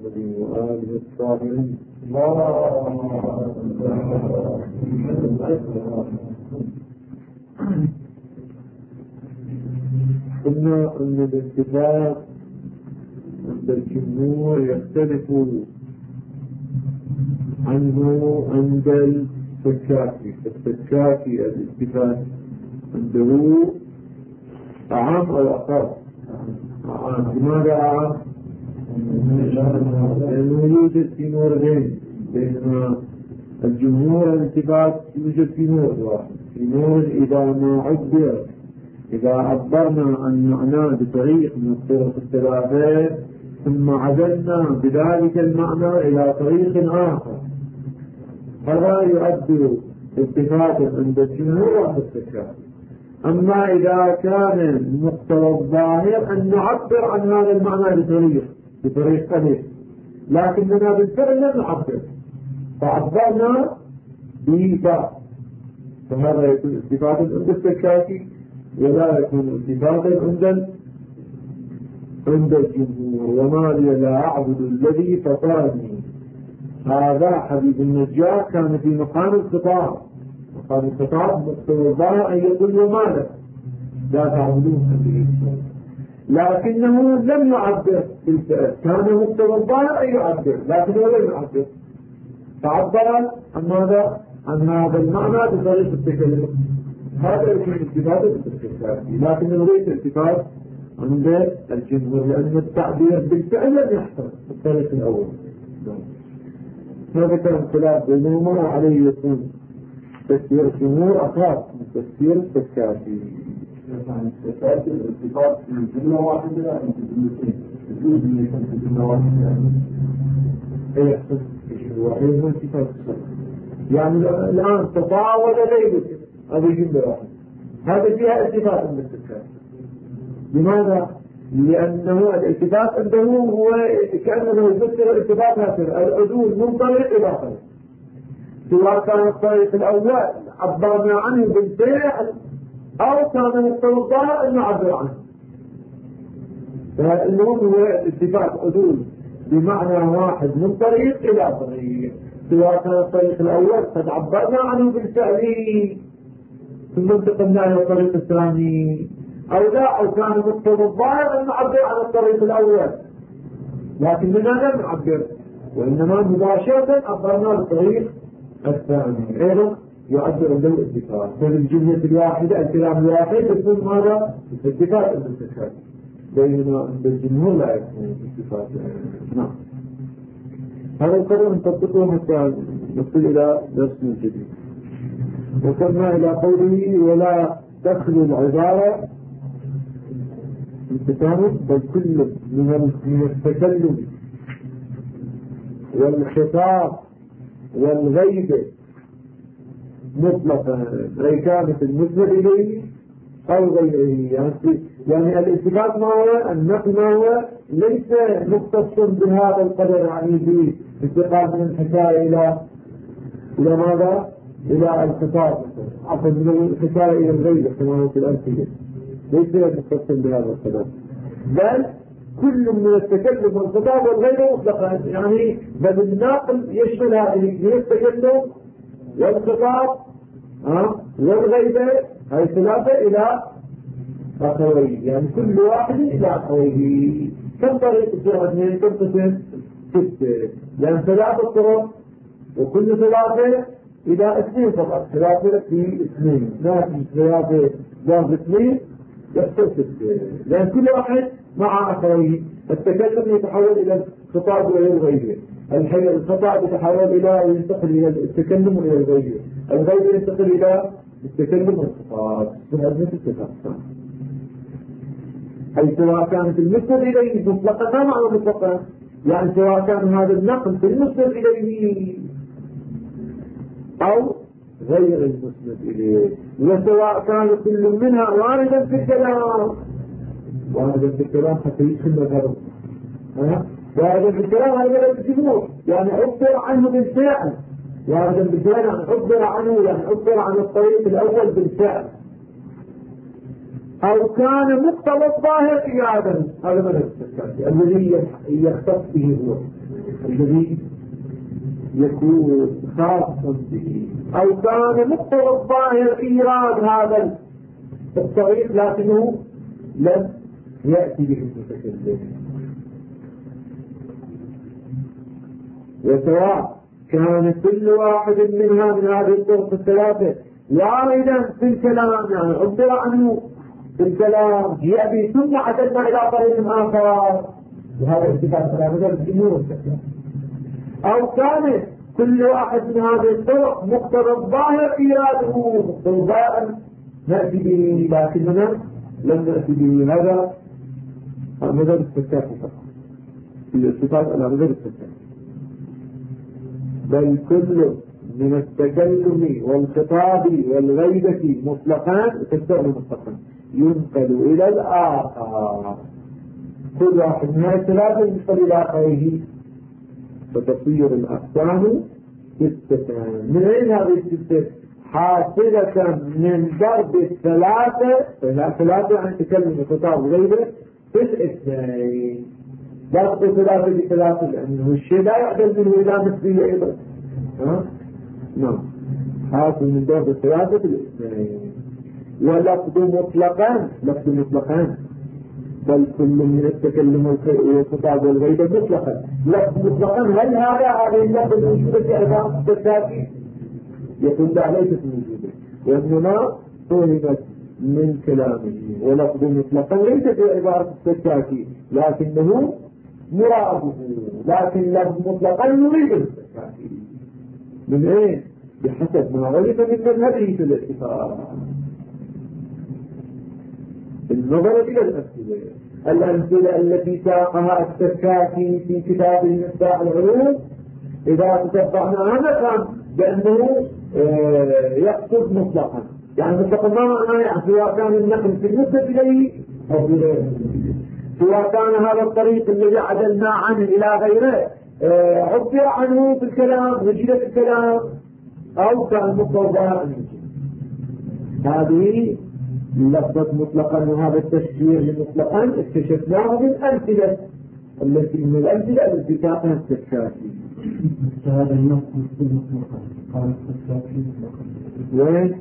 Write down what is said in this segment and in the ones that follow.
محمد وآله الطاهرين. قلنا أن الاتفاق عند الجمهور يختلف عنه عند السكاكي. السكاكي الاتفاق عنده عام أو أقل؟ لماذا عام؟ لأنه يوجد في نورين، بينما الجمهور الاتفاق يوجد في نور واحد، في نور إذا ما عبر، إذا عبرنا عن معناه بطريق من الطرق الثلاثة ثم عدلنا بذلك المعنى إلى طريق آخر، هذا يؤدي اتفاقا عند الجمهور وعند السكاكي. أما إذا كان مقتضى الظاهر أن نعبر عن هذا المعنى بطريق ثانية، لكننا بالفعل لم نعبر فعبرنا بإيفاء، فهذا يكون اتفاقا عند السكاكي ولا يكون اتفاقا عند الجمهور. وما لي لا أعبد الذي فطرني، هذا حبيب النجار كان في مقام الخطاب. مقام الخطاب مقتضى الظاهر أن يقول له ماذا لا تعبدون، لكنه لم يعبر بالفعل، كان مقتضى الظاهر أن يعبر لكنه لم يعبر، فعبر عن ماذا؟ عن هذا المعنى بطريقة التكلم. هذا يكون اتفاق بالاتفاق، لكنه ليس اتفاق عند الجمهور، لأن التعبير بالفعل لم يحصل بالطريق الأول. هذا كان خلاف بينهما، وعليه يكون تفسير الجمهور أخاف من تفسير السكاكي. يعني السكاكي الاتفاق في جملة واحدة عند الجملتين، يجوز أن يكون في جملة واحدة. أي يحصل الوحيد من اتفاق السكاكي. يعني الآن تطاول ليلة هذه جملة واحدة، هذا فيها اتفاق من السكاكي. لماذا؟ لأنه الاتفاق عنده هو كأنه يفسر الاتفاق هكذا، العدول من طريق إلى طريق، سواء كان الطريق الأول عبرنا عنه بالفعل أو كان مقتضى أن نعبر عنه. فالمهم هو اتفاق عدول بمعنى واحد من طريق إلى طريق، سواء كان الطريق الأول قد عبرنا عنه بالفعل ثم انتقلنا إلى الطريق الثاني، أو لا، أو كان مقتضى الظاهر أن نعبر عن الطريق الأول لكننا لم نعبر، وإنما مباشرة عبرنا بالطريق الثاني. أيضا يعبر عنده الاتفاق، فالجملة الواحدة الكلام الواحد يكون ماذا؟ اتفاق الاتفاق، بينما عند الجمهور لا يكون اتفاق. نعم، هذا القرار نطبقه حتى نصل إلى درس جديد. وصلنا إلى قوله ولا تخلو العبارة انتفاهم، بل كل من التكلم والخطاب والغيبة مطلقا، أي كانت المسند إليه أو غيره. يعني الاتفاق ما هو النقل ما هو ليس مختص بهذا القدر، يعني بانتقال من الحكاية إلى ماذا؟ إلى الخطاب، عفوا من الحكاية إلى الغيبة كما هو في الأمثلة، ليس مختص بهذا القدر، بل كل من التكلم والخطاب والغيبة مطلقا. يعني بل الناقل يشمل هذه التكلم والخطاب والغيبة، هذه ثلاثة إلى أخويه، يعني كل واحد إلى أخويه. كم طريق السورة 2 كم قسم 6، يعني 3 طرق، وكل 3 إلى 2 فقط، 3 في 2 لكن 3 ضرب 2 يحصل 6، لأن كل واحد مع أخويه. التكلم يتحول إلى الخطاب وإلى الغيبة، الخطاب يتحول إلى ينتقل إلى التكلم وإلى الغيبة، الغيبة ينتقل إلى التكلم والخطاب. هذا الاتفاق، أي سواء كانت المسند إليه مطلقا، ما معنى مطلقا؟ يعني سواء كان هذا النقل في المسند إليه أو غير المسند إليه، وسواء كان كل منها واردا في الكلام، واردا في الكلام حتى يدخل الغرب، واردا في الكلام هذا الجمهور، يعني عبر عنه بالفعل، واردا بالفعل يعني عبر عنه، يعني عبر عن الطريق الأول بالفعل، أو كان مقتضى الظاهر إيادا. هذا من السكاكي الذي يختص به هو، الذي يكون خاصا به، أو كان مقتضى الظاهر إيراد هذا الطريق لكنه لم يأتي به المتكلم. وسواء كان كل واحد منها من هذه الطرق الثلاثة واردا في الكلام، يعني عبر عنه في الكلام يأتي ثم عددنا إلى طريق آخر، وهذا اتفاق على الجمهور، أو كان كل واحد من هذه الطرق مقتضى الظاهر إيراده مقتضى نأتي به، لكننا لم نأتي به. هذا مذهب السكاكي فقط في الاتفاق على مذهب السكاكي. بل كل من التكلم والخطاب والغيبة مطلقا تستغل مطلقا ينقل إلى الآخر، كل واحد من الثلاثة ينقل إلى آخره، فتصير الأقسام ستة. من أين هذه الستة؟ حاصلة من ضرب الثلاثة عن تكلم الخطاب والغيبة في الاثنين. ضرب ثلاثة بثلاثة لأنه الشيء لا يعدل منه إلى مثله أيضا. نعم، حاصل من ضرب الثلاثة في الاثنين. ولفظ مطلقان، لفظ مطلقان، بل كل من التكلم والخطاب والغيبة مطلقا. لفظ مطلقا، هل هذه اللفظ موجودة في عبارة التكاكي؟ يقول لا، ليست موجودة، وإنما طلبت من كلامه. ولفظ مطلقا ليس في عبارة التكاكي لكنه مراده، لكن لفظ مطلقا يريد التكاكي. من ايه؟ بحسب ما غلط من مذهبه في الاتفاق. النظر إلى الأمثلة التي ساقها السكاكي في كتاب مفتاح العلوم، إذا تتبعناها نفهم بأنه يقصد مطلقا. يعني مطلقا ما معناه؟ يعني سواء كان النقل في المسند إليه أو في غيره، سواء كان هذا الطريق الذي عدلنا عنه إلى غيره عبر عنه في الكلام وجدت الكلام، أو كان مطلقا. هذه لفظة مطلقا، وهذا التشجير لمطلقا اكتشفناه من أمثلة من الأمثلة التي ساقها السكاكي. هذا النص مطلقا قال السكاكي وين؟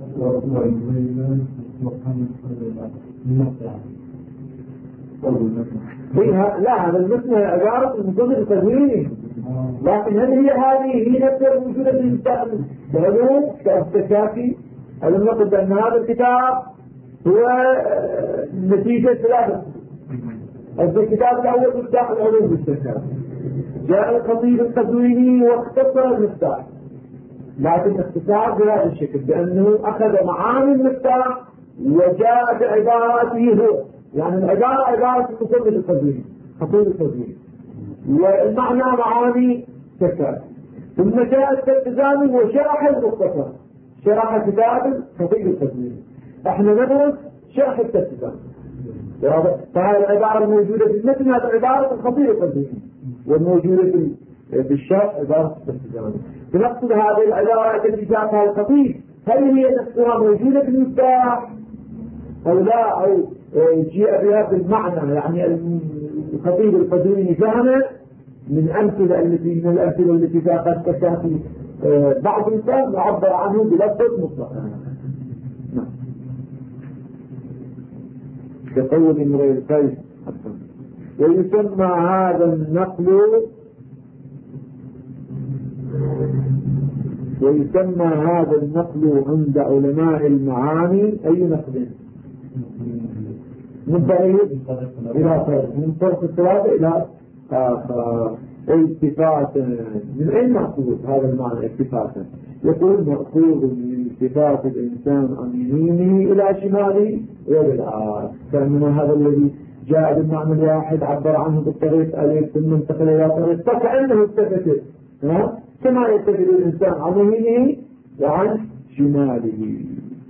لا، هذا المثل عبارة من جزء تدويني، لكن هل هي نفسها الموجودة في المستقبل؟ العلوم كالسكاكي ألم نقل بأن هذا الكتاب هو نتيجة ثلاثة. الكتاب الأول مفتاح العلوم بالسكاكي، جاء الخطيب القزويني واختصر المفتاح، لكن اختصار بهذا الشكل بأنه أخذ معاني المفتاح وجاء بعباراته هو، يعني العبارة عبارة المصنف القزويني خطيب القزويني، والمعنى معاني سكاكي. ثم جاء التلميذ وشرح المختصر، شرح كتاب خطيب القزويني. احنا ندرس شرح التلميذ، فهذه العبارة الموجودة في المتن هذه عبارة الخطيب القزويني، والموجودة بالشرح عبارة التلميذ. فنقصد هذه العبارة التي جاءتها الخطيب هل هي نفسها موجودة في المفتاح أو لا، أو جاء بها بالمعنى، يعني الخطيب القزويني فهم من الأمثلة التي ساقت تكافي بعض الإنسان وعبر عنه بلفظ مطلقا. كقول امرئ القيس ويسمى هذا النقل عند علماء المعاني أي نقل؟ من طريق إلى طريق، من طرق الثلاثة إلى آخر. التفاتا، من أين مأخوذ هذا المعنى التفاتا؟ يقول مأخوذ من التفات الإنسان عن يمينه إلى شماله وبالعكس، فإنما هذا الذي جاء بالمعنى الواحد عبر عنه بالطريق أليف ثم انتقل إلى طريق، فكأنه التفت كما يتفت الإنسان عن يمينه وعن شماله.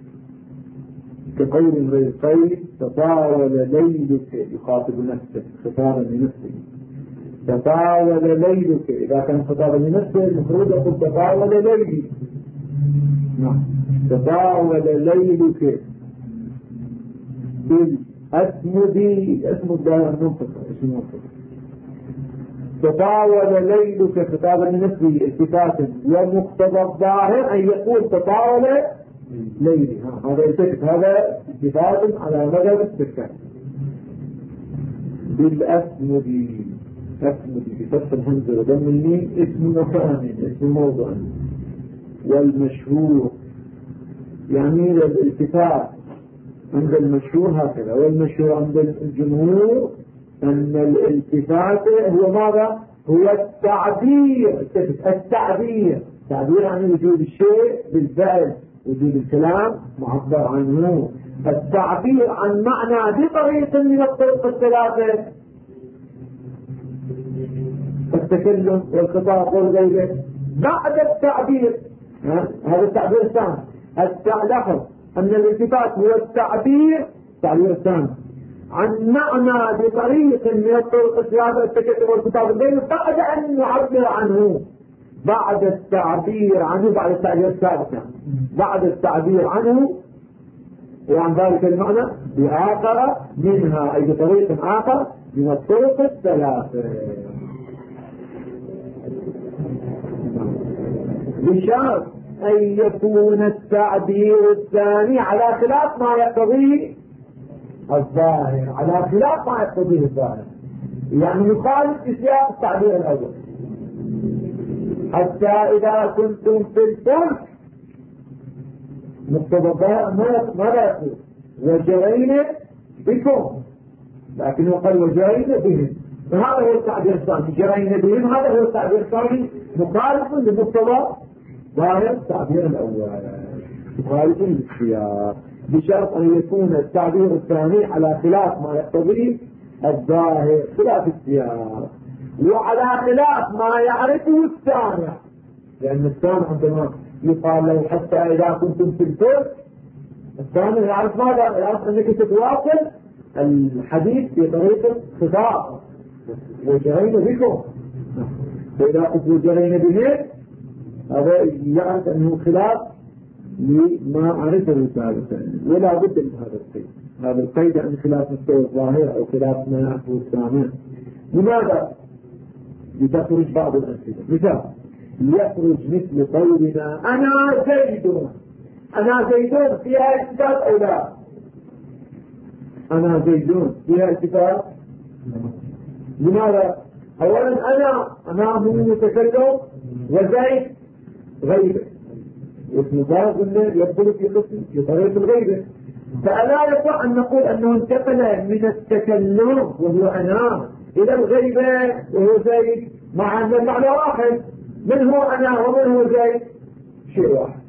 كقول امرئ القيس تطاول ليلك، يخاطب نفسه خطابا لنفسه، تطاول ليلك. إذا كان خطابا لنفسه المفروض يقول تطاول ليلي. نعم، تطاول ليلك بالأسمد، أسمد ده منطقة، اسم منطقة تطاول ليلك خطابا لنفسه التفاتا، ومقتضى الظاهر أن يقول تطاول ليلي. هذا التفت، هذا التفات على مدى السكان. بالأسمدي، أسمدي بفتح الهمزة وضم الميم اسم مكان، اسم موضع. والمشهور يعني الالتفات عند المشهور هكذا، والمشهور عند الجمهور أن الالتفات هو ماذا؟ هو التعبير. التعبير عن وجود الشيء بالفعل، وجود الكلام معبر عنه. التعبير عن معنى بطريق من الطرق الثلاثة: التكلم والخطاب والغيبة. بعد التعبير، هذا التعبير الثاني. لاحظ أن الالتفات هو التعبير الثاني عن معنى بطريق من الطرق الثلاثة: التكلم والخطاب والغيبة، بعد أن نعبر عنه. بعد التعبير عنه، بعد التعبير الثالث، بعد التعبير عنه وعن ذلك المعنى بآخر منها، أي بطريق آخر من الطرق الثلاثة، بشرط أن يكون التعبير الثاني على خلاف ما يقتضيه الظاهر، على خلاف ما يقتضيه الظاهر، يعني يخالف سياق التعبير الأول. حتى إذا كنتم في الفلك، مقتضى الظاهر ماذا يقول؟ وجرينا بكم، لكنه قال وجرينا بهم، فهذا هو التعبير الثاني. جرينا بهم هذا هو التعبير الثاني، مخالف لمقتضى ظاهر التعبير الأول، مخالف للسياق، بشرط أن يكون التعبير الثاني على خلاف ما يقتضيه الظاهر، خلاف السياق، وعلى خلاف ما يعرفه السامع. لأن السامع عندما يقال له حتى إذا كنتم في الفلك، السامع يعرف ماذا؟ يعرف أنك تتواصل الحديث بطريقة خطاب، وجرينا بكم. فإذا قلت وجرينا بهم، هذا يعرف أنه خلاف لما عرفه سابقا، ولا بد من هذا القيد. هذا القيد عن خلاف مستوى الظاهر أو خلاف ما يعرفه السامع. لماذا؟ لتخرج بعض الأمثلة. مثال: يخرج مثل قولنا أنا زيدون. أنا زيدون فيها التفات أو لا؟ أنا زيدون فيها التفات. لماذا؟ أولا أنا هو المتكلم، وزيد غيبة، اسم ظاهر يدخل في قسم في طريق الغيبة، فألا يصح أن نقول أنه انتقل من التكلم وهو أنا إلى الغيبة وهو زيد، مع أن المعنى واحد. من هو أنا ومن هو زيد؟ شيء واحد.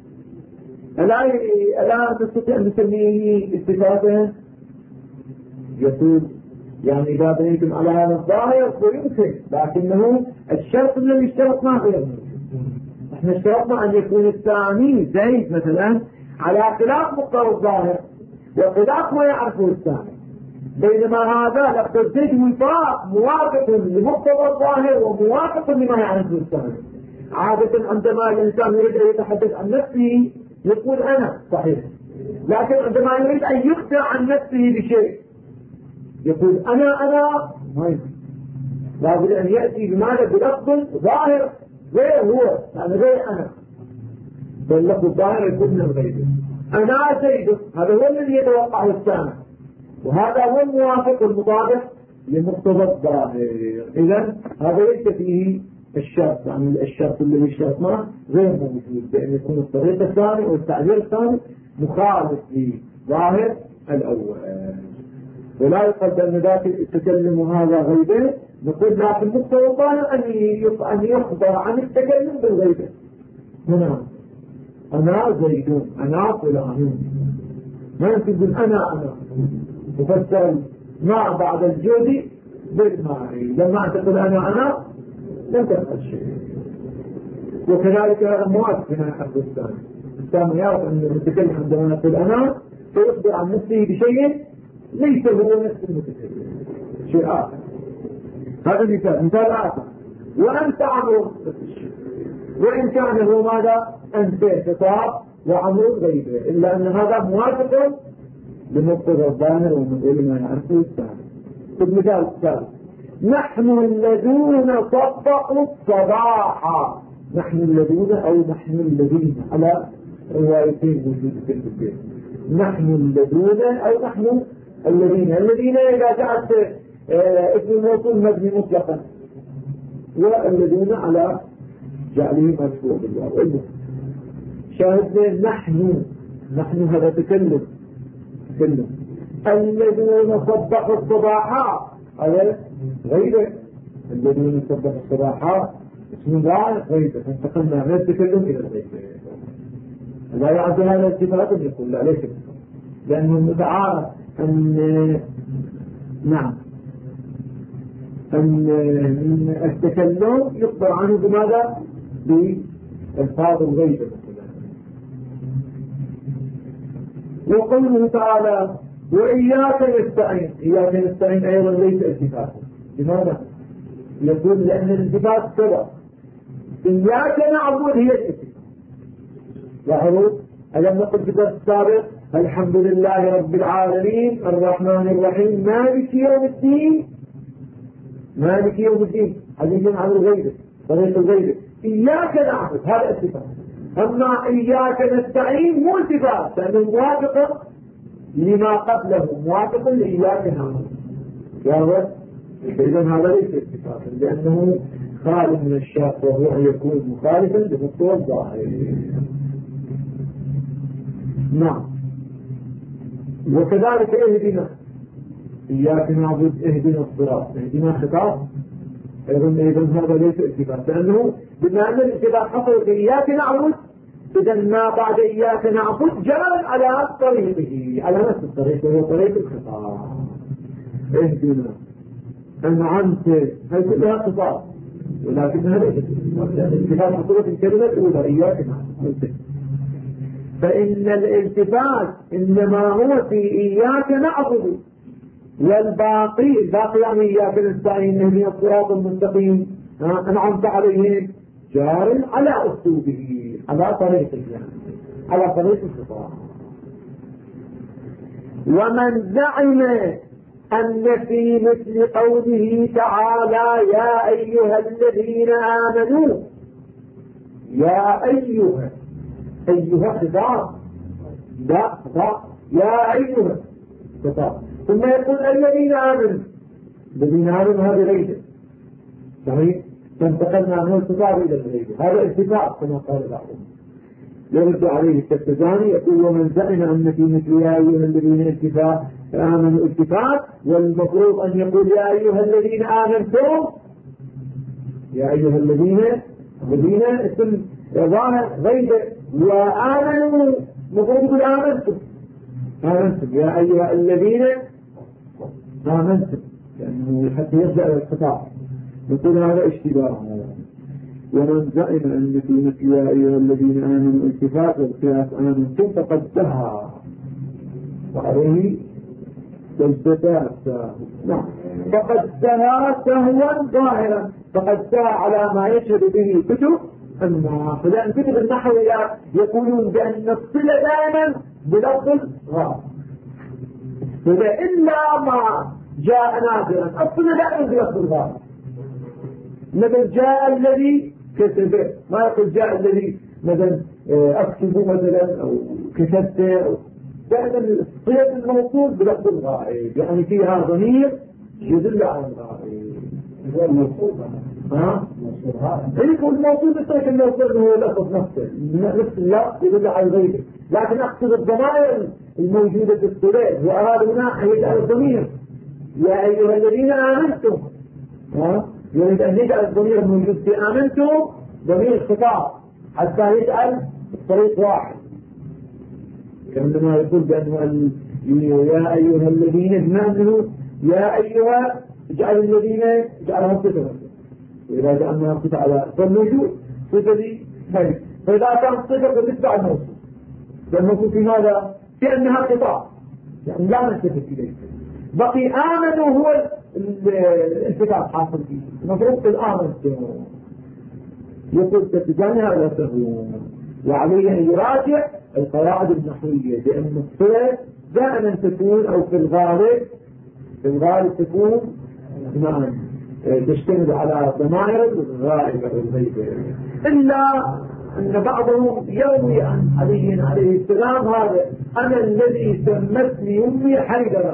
ألا تستطيع أن تسميه استفادة؟ يقول يعني إذا بنيتم على هذا الظاهر فيمكن، لكنه الشرط الذي اشترطناه غير. احنا اشترطنا أن يكون الثاني زيد مثلا على خلاف مقتضى الظاهر وخلاف ما يعرفه الثاني، بينما هذا لفظ زيد موافق لمقتضى الظاهر وموافق لما يعرفه الثاني. عادة عندما الإنسان يريد أن يتحدث عن نفسه يقول أنا، صحيح، لكن عندما يريد أن يخبر عن نفسه بشيء يقول أنا ما يمكن، لابد أن يأتي بماذا؟ بلفظ ظاهر غير هو، يعني غير أنا، بل لفظ ظاهر يكون من الغيب. أنا زيد، هذا هو الذي يتوقعه السامع، وهذا هو الموافق المطابق لمقتضى الظاهر. إذن هذا ليس فيه الشرط، يعني الشرط الذي اشترطناه غير موجود، بأن يكون الطريق الثاني والتعبير الثاني مخالف لظاهر الأول. ولا يقدر أن ذاك التكلم هذا غيبه، نقول لكن مقتضى الظاهر أن يخبر عن التكلم بالغيبه. هنا أنا زيدون، أنا فلان، ما يمكن أنا تفسر ما بعد الجود بالماء. لما تقول أنا لم تفعل شيء. وكذلك الأموات هنا حق الثاني يعرف أن المتكلم عندما يقول أنا سيخبر عن نفسه بشيء ليس هو نفس المتكلم، شيء آخر. هذا مثال آخر. وأنت عمرو، وإن كان هو ماذا؟ أنت خطاب وعمرو غيبه، إلا أن هذا موافق لمقتضى الظاهر ولما يعرفه الثاني. خذ مثال ثالث: نحن الذين صدقوا الصباح. نحن الذين أو نحن الذين على روايتين موجودتين في البيت. نحن الذين أو نحن الذين إذا جاءت اسم الموصول مبني مطلقا، والذين على جعله مرفوع بالواو. شاهدنا نحن هذا تكلم. الذين صدقوا الصباحات هذا غيبة. الذين صدقوا الصباحات اسم ضاع غيبة، فانتقلنا من التكلم إلى الغيبة. لا يعد هذا الاتفاق يقول لا ليس، لأنه متعارف أن التكلم يخبر عنه بماذا؟ بألفاظ الغيبة. وقوله تعالى وإياك نستعين. إياك نستعين أيضا ليس اتفاقا. لماذا؟ يقول لأن الاتفاق سبب. إياك نعبد هي الاتفاق. لاحظوا ألم نقل في الدرس السابق الحمد لله رب العالمين الرحمن الرحيم مالك يوم الدين. مالك يوم الدين حديث عن الغيبة، طريق الغيبة. إياك نعبد هذا اتفاق. أما إياك نستعين مو اتفاق، لأنه موافق لما قبله، موافق لإياك نعبد. إذا هذا ليس اتفاقا، لأنه خالف من الشاق، وهو أن يكون مخالفا لمستوى الظاهر. نعم. وكذلك اهدنا. إياك نعبد اهدنا الصراط. اهدنا خطاب أيضا هذا ليس اتفاق، لأنه بما أن الاتفاق حصل في إياك نعبد، إذا ما بعد إياك نعبد جرى على طريقه، على نفس الطريق، وهو طريق الخطاب. اهدنا أنعمت، هذه كلها خطاب، ولكنها ليست الاتفاق حصلت الكلمة الأولى إياك نعبد. فإن الالتفات إنما هو في إياك نعبد، والباقي يعني إياك نستعين من الصراط المستقيم أنعمت عليهم جار على أسلوبه، على طريقه، على طريق الخطاب. ومن زعم أن في مثل قوله تعالى يا أيها الذين آمنوا، يا أيها خطاب، لا خطاب، يا أيها خطاب، ثم يقول الذين آمنوا. الذين آمنوا هذه غيبة صحيح، فانتقلنا من الخطاب إلى الغيبة، هذا اتفاق كما قال بعضهم. يرد عليه التفتزاني يقول ومن زعم أن في مثل يا أيها الذين اتفاق آمنوا اتفاق، والمفروض أن يقول يا أيها الذين آمنتم، يا أيها الذين اسم ظاهر غيبة، وآمنوا مفروض آمنتم يا أيها الذين آمنتم، لأنه حتى يبدأ الخطاب. يقول هذا اشتباه. ومن زعم أن في مثل يا أيها الذين آمنوا التفاق والقياس آمنتم فقد سهى، وعليه فالتفات. نعم، فقد سهى سهوا ظاهرا، فقد سهى على ما يشهد به كتب النحو، لأن كتب النحو يقولون بأن الصلة دائما بلفظ الغاء، إلا ما جاء نادرا الصلة دائما بلفظ الغاء. مثلا جاء الذي كتب، ما يقول جاء الذي مثلا أكتب مثلا أو كتبت، دائما صلة الموصول بلفظ الغائب، يعني فيها ضمير يدل على الغائب. هو الموصول يقول الموصول بطريق الموصول هو لفظ نفسه، نفس اللفظ يدل على الغيب، لكن أقصد الضمائر الموجودة في الصلة، وأراد هنا يجعل الضمير يا أيها الذين آمنتم، يريد أن يجعل الضمير الموجود في آمنتم ضمير خطاب حتى يجعل الطريق واحد، كما يقول بأنه يا أيها الذين بمعنى يا أيها اجعل الذين اجعلهم صفة، وإذا جعلنا صفة على فالموجود صفة دي هاي، فإذا كانت صفة بالنسبة على الموصول، فالموصول في ماذا؟ في أنها خطاب، يعني لا نلتفت إليه. بقي آمنوا هو الانتفاق حاصل فيه، المفروض في الآمن يقول تتجاني هذا سهو، وعليه أن يراجع القواعد النحوية، لأن الصلة دائما تكون أو في الغالب تكون تشتمل على ضمائر الغائبة والغيبة، إلا أن بعضهم يروي عن علي عليه السلام هذا: أنا الذي سمتني أمي حيدرة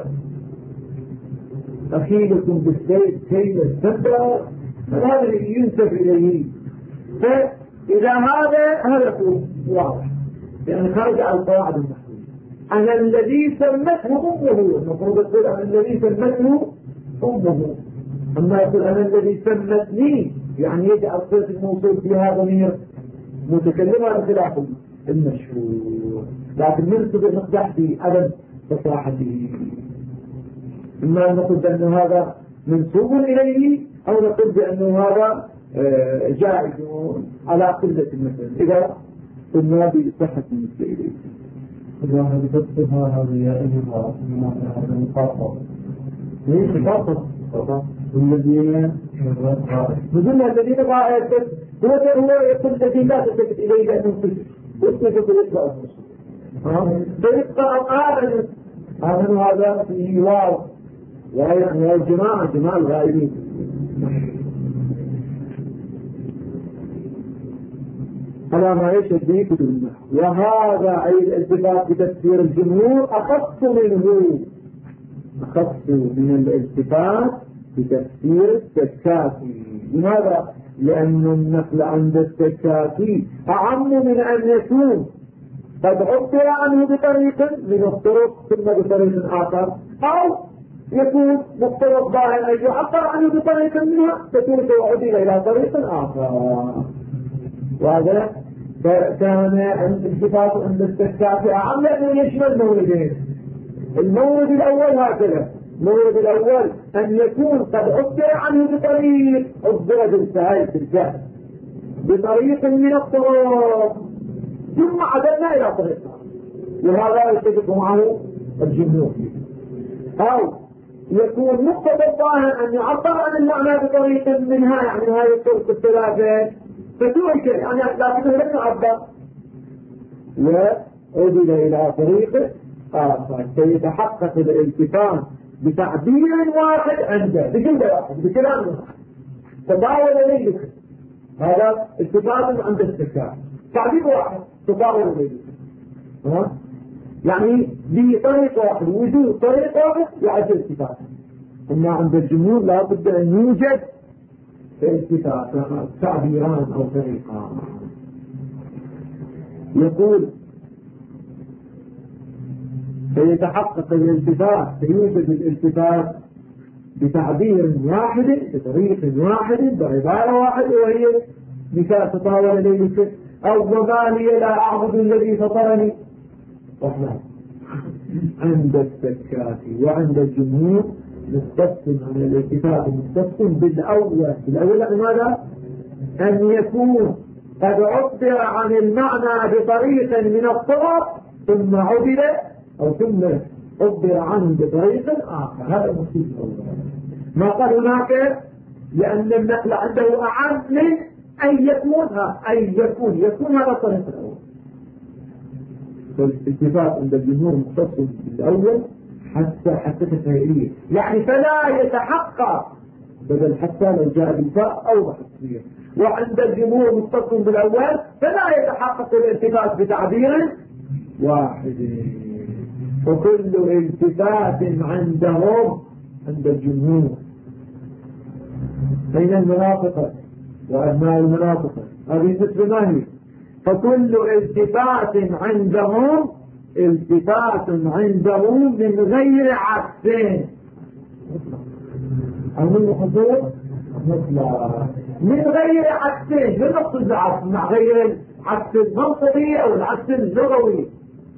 أخيلكم بالسيد كيل السبرة، هذا ينسب إليه. فإذا هذا واضح لأن خرج على القواعد النحوية. أنا الذي سمته أمه، المفروض يقول أنا الذي سمته أمه، أما يقول أنا الذي سمتني يعني يجعل صيغة الموصول فيها ضمير متكلم على خلاف المشهور، لكن ننسب المقدح في عدم فصاحته. إما أن نقول بأن هذا منسوب إليه أو نقول بأنه هذا جائز على قلة المثل إذا قلنا بصحة المثل إليه. إذا بتبقى هذه أيضا هذا المخاطب ليس خاطب والذين نزلنا الذين غائب هو يقول الذي لا تلتفت إليه لأنه يثبت يطلع فيبقى آمن هذا فيه واو يعني الجماعة جماعة الغائبين. على ما يشهد به كتب النحو. وهذا أي الالتفات بتفسير الجمهور أخص من الالتفات بتفسير التكافي. لماذا؟ لأن النقل عند التكافي أعم من أن يكون قد عبر عنه بطريق من الطرق ثم بطريق آخر، أو يكون مقتضى الظاهر أن يعبر عنه بطريق منها فتلك وعدل إلى طريق آخر. وهذا كان الالتفات عند التكافي أعم لأنه يشمل موردين. المورد الأول هكذا، المورد الأول أن يكون قد عبر عنه بطريق عبر بالسهل بالجهل بطريق من الطرق ثم عدلنا إلى طريق، وهذا يتفق معه الجمهور. أو يكون مقتضى الظاهر أن يعبر عن المعنى بطريق منها، يعني هذه الطرق الثلاثة فترك يعني لكنه لم يعبر وعدل إلى طريق آخر فيتحقق الالتفات بتعبير واحد عنده بجملة واحد بكلام واحد تضاول إليه. هذا التفات عند التكافي تعبير واحد تضاول إليه، يعني بطريق واحد وجود طريق واحد يعد التفات. أما عند الجمهور لا بد أن يوجد التفات تعبيران أو طريقان. يقول فيتحقق الالتفات فيوجد الالتفات بتعبير واحد بطريق واحد بعبارة واحدة وهي مثال تطاول إليه أو وما لي لا أعبد الذي فطرني. عند التكافي وعند الجمهور مستقسم عن الالتفات مستقسم بالأول ماذا؟ أن يكون قد عبر عن المعنى بطريق من الطرق ثم عبر أو ثم عبر عنه بطريق آخر. هذا المصيب الأول. ما قال هناك لأن النقل عنده أعم من أن يكون هذا الطريق الأول. فالالتفات عند الجمهور مختص بالأول حتى تفاعلية، يعني فلا يتحقق بدل حتى لو جاء بالفاء أو بحثية. وعند الجمهور مختص بالأول فلا يتحقق الالتفات بتعبير واحد. وكل التفات عندهم عند الجمهور بين المناطق وأبناء المناطق هذه مثل ما هي. فكل التفات عندهم من غير عكسين أو من حضور من غير عكسين من نقص العكس مع غير العكس المنطقي أو العكس اللغوي.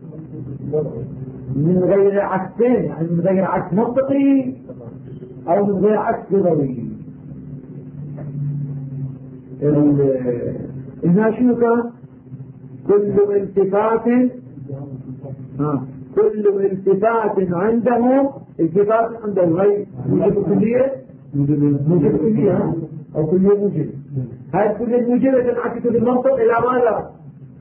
من غير عكسين يعني من غير عكس منطقي أو من غير عكس لغوي. إنها شنو كان؟ كل التفات عندهم التفات عندهم غير موجب كلية أو كلية موجب. هذه كل الموجبة تنعكس بالمنطق إلى ماذا؟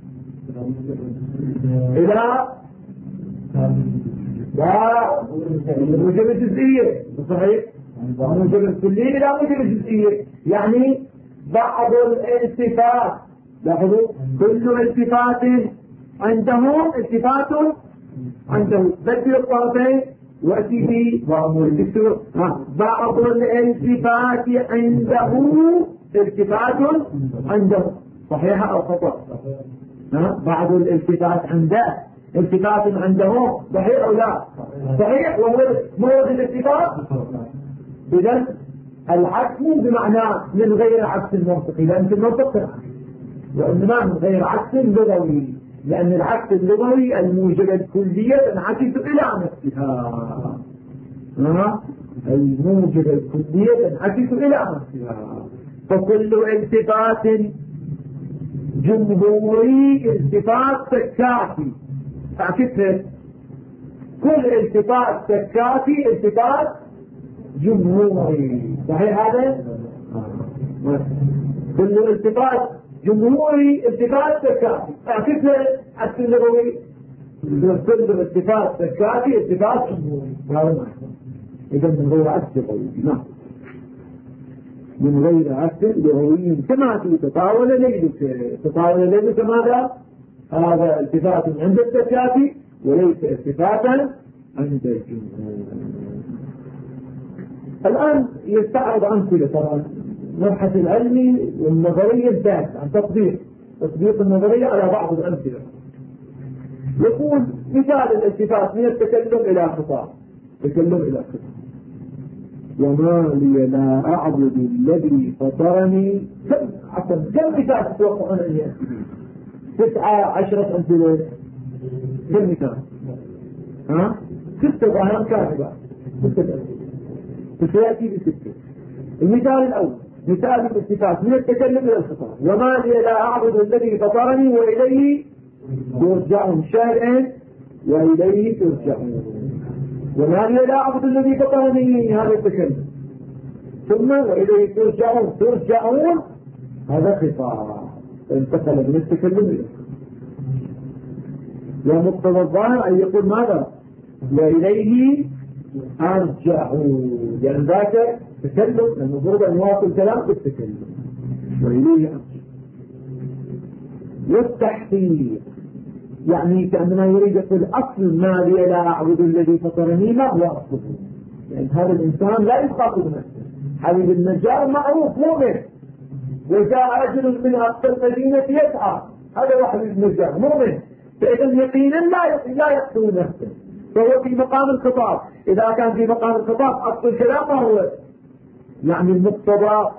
إلى الموجبة الجزئية صحيح؟ موجب الكلية إلى موجب الجزئية. يعني بعض الالتفات، لاحظوا كل التفات عندهم التفات عنده بدل الطرفين وأتي في بعض الالتفات عنده التفات عنده، صحيحة أو خطأ؟ بعض الالتفات عنده التفات عنده، صحيح أو لا؟ صحيح، وهو موجب الالتفات. إذن العكس بمعنى من غير عكس المنطقي، لأن في المنطق وإنما من غير عكس لغوي، لأن العكس اللغوي الموجبة الكلية تنعكس إلى نفسها. الموجبة الكلية تنعكس إلى نفسها. فكل التفات جمهوري التفات سكاتي، أعكسها، كل التفات سكاتي التفات جمهوري، صحيح هذا؟ كل التفات جمهوري التفات سكاتي، أعكسها عكس اللغوي، كل التفات سكاتي التفات جمهوري. إذا من غير عكس لغوي، نعم، من غير عكس لغوي كما تتطاول ليلك. تطاول ليلك ماذا؟ هذا التفات عند السكاتي وليس التفاتا عند الجمهور. الآن يستعرض أمثلة طبعا مبحث العلمي والنظرية الذات عن تطبيق النظرية على بعض الأمثلة. يقول مثال الالتفات من التكلم إلى خطاب، تكلم إلى خطاب. وما لي لا أعبد الذي فطرني. كم مثال تتوقعون أن يأتي؟ 19 أمثلة. كم مثال؟ 6 ظاهرا كاذبة، 6 أمثلة تأتي ب6. المثال الأول مثال الالتفات من التكلم إلى الخطاب. وما لي لا أعبد الذي فطرني وإليه يرجعون، شارعين وإليه ترجعون. وما لي لا أعبد الذي فطرني، هذا التكلم. ثم وإليه ترجعون هذا خطاب، انتقل من التكلم إلى الخطاب. ومقتضى الظاهر أن يقول ماذا؟ وإليه أرجعوا، لأن ذاك تكلم، المفروض أن يواصل الكلام بالتكلم. وإليه أرجع. والتحقيق يعني كأنما يريد يقول أصل ما لي لا أعبد الذي فطرني ما هو أصله، لأن هذا الإنسان لا يخاطب نفسه. حبيب النجار معروف مؤمن، وجاء رجل من أقصى المدينة يسعى، هذا هو حبيب النجار مؤمن، فإذا يقينا لا يقتل نفسه، فهو في مقام الخطاب. إذا كان في مقام الخطاب أصل الكلام ما هو؟ يعني المقتضى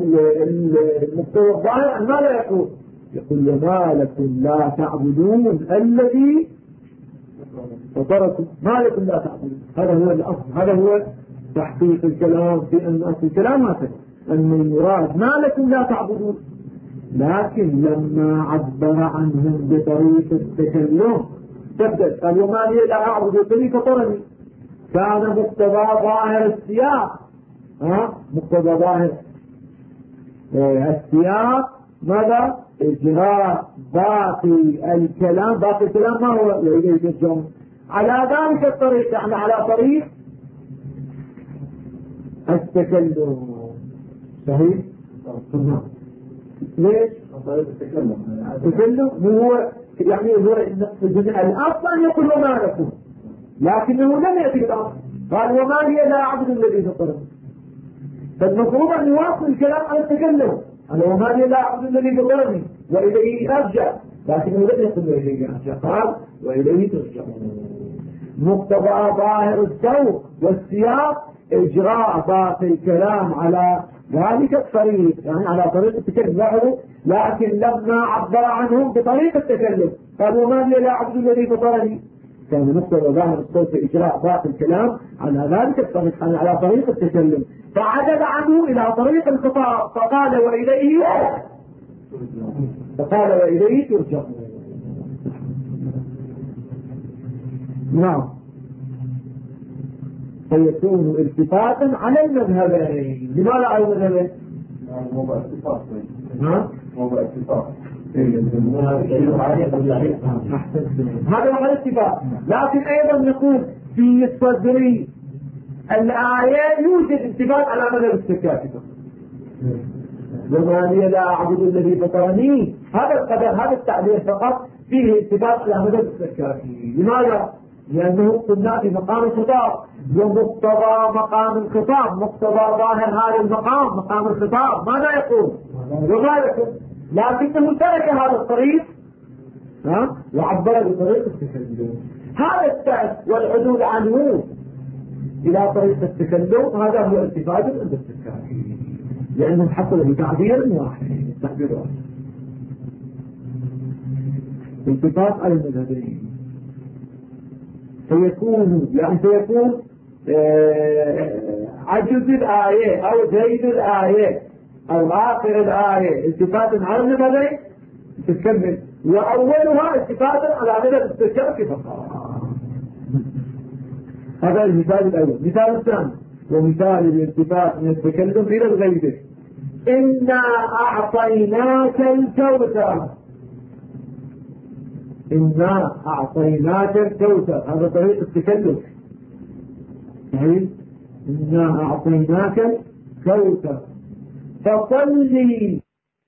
الظاهر ما لا يقول وما لكم لا تعبدون الذي فطركم، ما لكم لا تعبدون. هذا هو الأصل، هذا هو تحقيق الكلام في أن أصل الكلام هذا أن المراد ما لكم لا تعبدون. لكن لما عبر عنهم بطريق التكلم تبدأ قال وما لي لا أعبد الذي فطرني، كان مقتضى ظاهر السياق. مقتضى ظاهر السياق ماذا؟ إجراء باقي الكلام ما هو؟ وإليه ترجعون. على ذلك الطريق، يعني على طريق التكلم. صحيح؟ ليش؟ التكلم هو يعني هو الأصل أن يقول وما لكم، لكنه لم يأتي الأصل، قال وما لي لا أعبد الذي فطرني، فالمفروض أن يواصل الكلام على التكلم. أنا وما لي لا أعبد الذي فطرني وإليه أرجع، لكنه لم يقل وإليه أرجع، قال وإليه ترجعون. مقتضى ظاهر السوق والسياق إجراء باقي الكلام على ذلك الطريق، يعني على طريق التكلم، لكن لما عبر عنهم بطريق التكلم قال وما لي لا أعبد الذي فطرني، كان مقتضى ظاهر الصوت إجراء باقي الكلام على ذلك الطريق، يعني على طريق التكلم، فعدل عنه إلى طريق الخطاب فقال وإليه ترجعون. نعم، فيكون التفاتا على المذهبين. لماذا على المذهبين؟ موضع اتفاق. موضع اتفاق. هذا هو الاتفاق. لكن أيضا نقول في الصدري الآية يوجد التفات على مدى السكات وما لي لا أعبد الذي فطرني. هذا القدر، هذا التعبير فقط فيه التفات على مدى السكات. لماذا؟ لأنه قلنا في مقام الخطاب، ومقتضى مقام الخطاب، مقتضى ظاهر هذا المقام مقام الخطاب ماذا يقول؟ وذلك لكنه ترك هذا الطريق وعبر بطريق التكلم. هذا التعب والعدول عنه إلى طريق التكلم هذا هو التفات عند السكات، لأنه حصل بتعبير واحد، تعبير واحد. التفات على المذهبين سيكون عجز الآية أو زيد الآية أو آخر الآية التفات على المذهبين تكمل، وأولها التفات على مدى السكات فقط. هذا المثال الأول. مثال الثاني ومثال الالتفات من التكلم إلى الغيب: إنا أعطيناك الكوثر. إنا أعطيناك الكوثر هذا طريق التكلم. إنا أعطيناك الكوثر فصلي.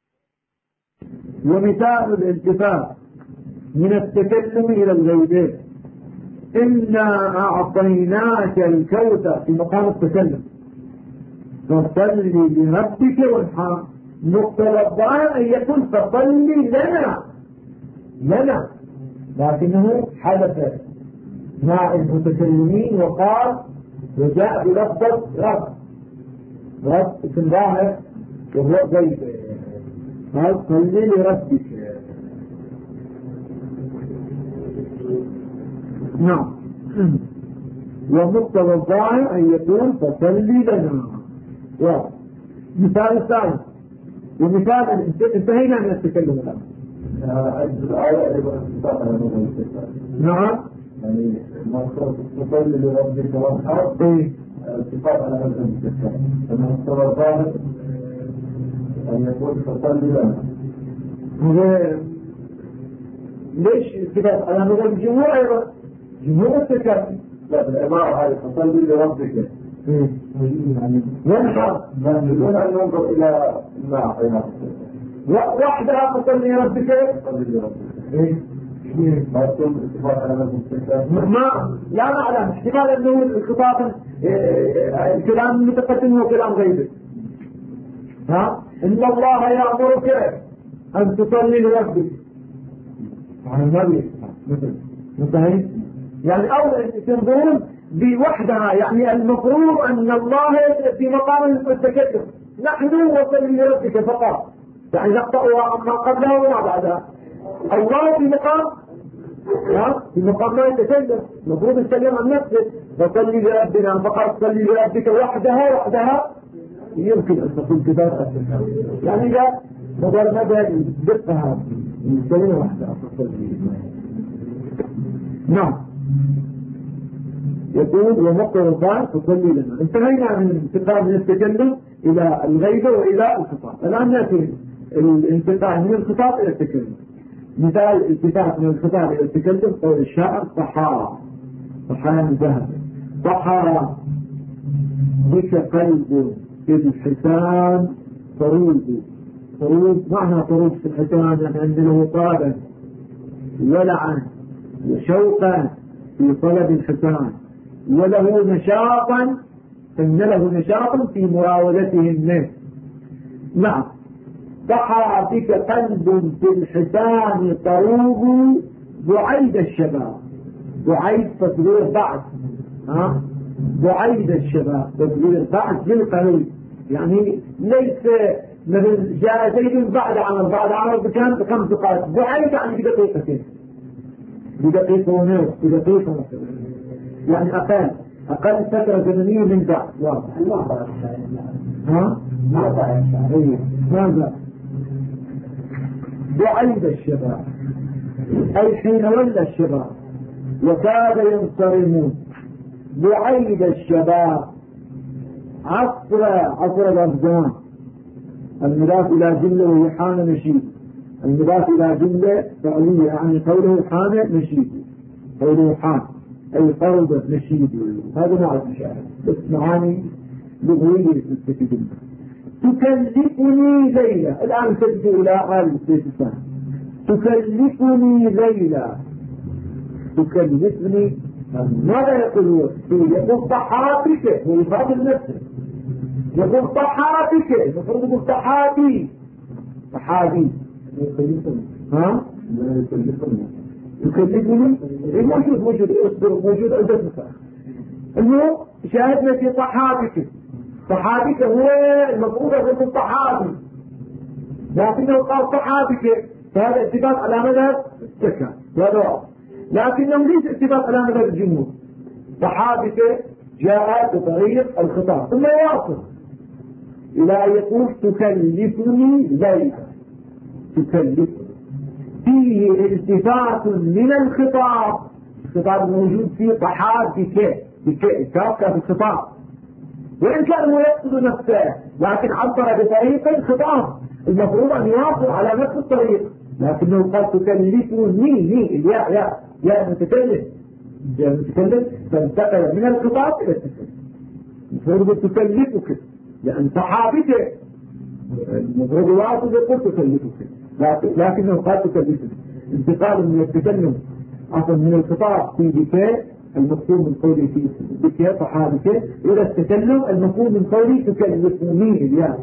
ومثال الالتفات من التكلم إلى الغيب: إنا أعطيناك الكوثر في مقام التكلم فصلي لربك وانحر. مقتضى الظاهر أن يكون فصلي لنا، لكنه حدث مع المتكلمين وقال وجاء بلفظ رب اسم ظاهر وهو غيب، قال صلي لربك. نعم. ومقتضى الظاهر أن يكون فصلي لنا. مثال الثالث ومثال انتهينا من التكلم الآن. نعم. يعني مقصود تصلي لربك وانحر الاتفاق على هذا الاستثناء، فمقصود الظاهر أن يكون تصلي لنا. ليش الاتفاق على هذا الجمهور أيضا؟ جمهور التكلم لا بالعبارة هذه تصلي لربك وانحر دون أن ننظر إلى ما أعطيناه وحدها تصلي لربك ما لا نعلم احتمال انه الخطاب الكلام المتقدم هو كلام غيبي. ان الله يأمرك ان تصلي لربك عن النبي مثلا، يعني او تنظرون بوحدها، يعني المفروض ان الله في مقام التكلم نحن وصلي لربك فقط، يعني نقطعها عما قبلها وما بعدها. الله في مقام ما يتكلم المفروض يتكلم عن نفسه وصلي لربنا فقط، صلي لربك وحدها يمكن ان تكون كتاب يعني إذا مجرد دقها الكلمة وحدها تصلي. نعم. يقول ومقتضى الظاهر تصلي لنا. انتهينا من الانتقال من التكلم الى الغيبة والى الخطاب. الان ناتي الانتقال من الخطاب الى التكلم. مثال الالتفات من الخطاب الى التكلم قول الشاعر: طحا من ذهب، طحا بك قلب في الحسان طرود. معنى طرود في الحسان يعني أن له طابا ولعا وشوقا في طلب الحسان، وله نشاطا أن له نشاطا في مراودته الناس. نعم. طحا بك قلب في الحسان طروب بعيد الشباب. بعيد تصوير بعد بعيد الشباب تصوير بعد بالقليل، يعني ليس مثل جاء زيد بعد عمر بكان بخمس دقائق، بعيد يعني بدقيقتين، بدقيقة ونصف، بدقيقة يعني أقل فترة زمنية من بعد. واضح. ماذا؟ بعيد الشباب أي حين ولى الشباب وكاد ينصرمون. بعيد الشباب عصر الأفغان، المضاف إلى جملة وهي حان نشيد، المضاف إلى جملة فعلية يعني قوله حان نشيد، قوله حان أي قرب نشيد. هذا نوع المشاهد. بس معاني لغوية تستفيد منها. تكلفني ليلة، الآن تجد إلى حال الثاني. تكلفني ليلة، تكلفني ماذا يقول؟ يقول طحاتك، هو يفاضل نفسه. يقول طحاتك، المفروض يقول طحاتي، طحاتي. ها؟ يكلفني موجود اصبر، موجود عدة نسخ. المهم شاهدنا في طحاتك. طحاتك هو المفروض يقول طحاتي، لكنه قال طحاتك، فهذا اتفاق على مذهب السكة، هذا واضح. لكنه ليس اتفاق على مذهب الجمهور. طحاتك جاء بطريق الخطاب ثم يواصل إلى أن يقول تكلفني ليلة. تكلفني فيه التفات من الخطاب، الخطاب الموجود في طحاتك، الكاف في الخطاب، وإن كان هو يقصد نفسه لكن عبر بطريق الخطاب، المفروض أن يواصل على نفس الطريق، لكنه قال تكلفني، الياء المتكلم، فانتقل من الخطاب إلى التكلم. المفروض تكلفك لأن صحابك، المفروض يواصل يقول تكلفك، لكنه قال تكلفك، انتقال من التكلم أصلا من الخطاب في بكاء المفهوم من قولي في بكاء صحابك إلى التكلم المفهوم من قولي تكلفني الياء.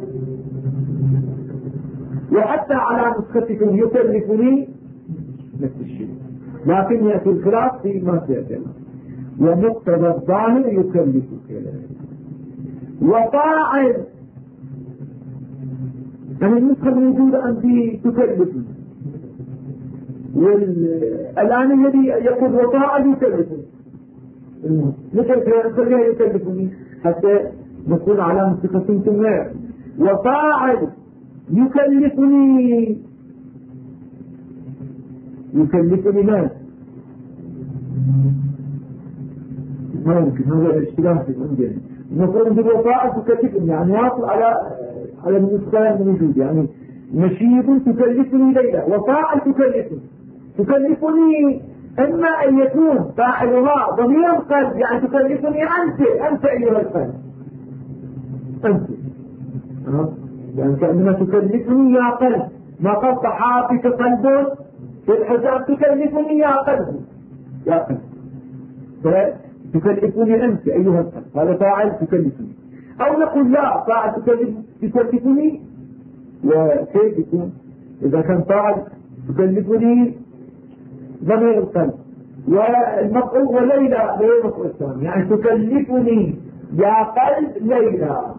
وحتى على نسختكم يكلفني نفس الشيء، لكن يأتي الخلاف في ما سيأتي. ومقتضى الظاهر يكلفك. وفاعل يعني النسخة الموجودة عندي تكلفني، والآن الذي يقول وفاعل يكلفني، نخليها يكلفني حتى نكون على نسختكم ثم وفاعل يكلفني. يكلفني ماذا؟ ما يمكن، هذا الاشتباه في عندنا. المفروض بالوفاء تكلفني يعني واصل على النسخة الموجود، يعني مشيب تكلفني ليلة، وفاعل تكلفني اما ان يكون فاعلها ضمير قلب، يعني تكلفني انت ايها القلب، انت يعني كأنما تكلفني يا قلب، ما قلت حافك قلب في الحساب، تكلفني يا قلب، يا قلب، فتكلفني أنت أيها القلب، هذا فاعل تكلفني. أو نقول لا، فاعل تكلفني، وكيف يكون إذا كان فاعل تكلفني ضمير القلب، والمفعول وليلى غير مفعول الثاني، يعني تكلفني يا قلب ليلى.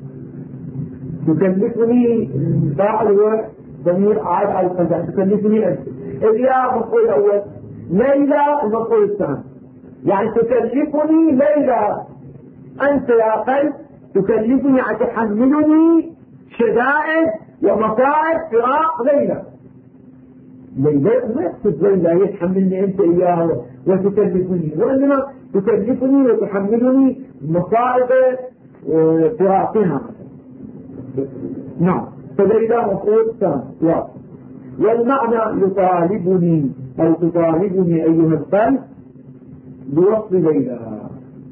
تكلفني الفاعل هو ضمير عاد على القلب، يعني تكلفني أنت. الياء مفعول الأول، ليلى المفعول الثاني، يعني تكلفني ليلى أنت يا قلب، تكلفني يعني تحملني شدائد ومصائب فراق ليلى. ليلى ما يقصد ليلى يتحملني أنت إياه وتكلفني، وإنما تكلفني وتحملني مصائب فراقها. نعم، فليلى مفعول ثاني واضح. والمعنى يطالبني أو تطالبني أيها القلب بوصف ليلى.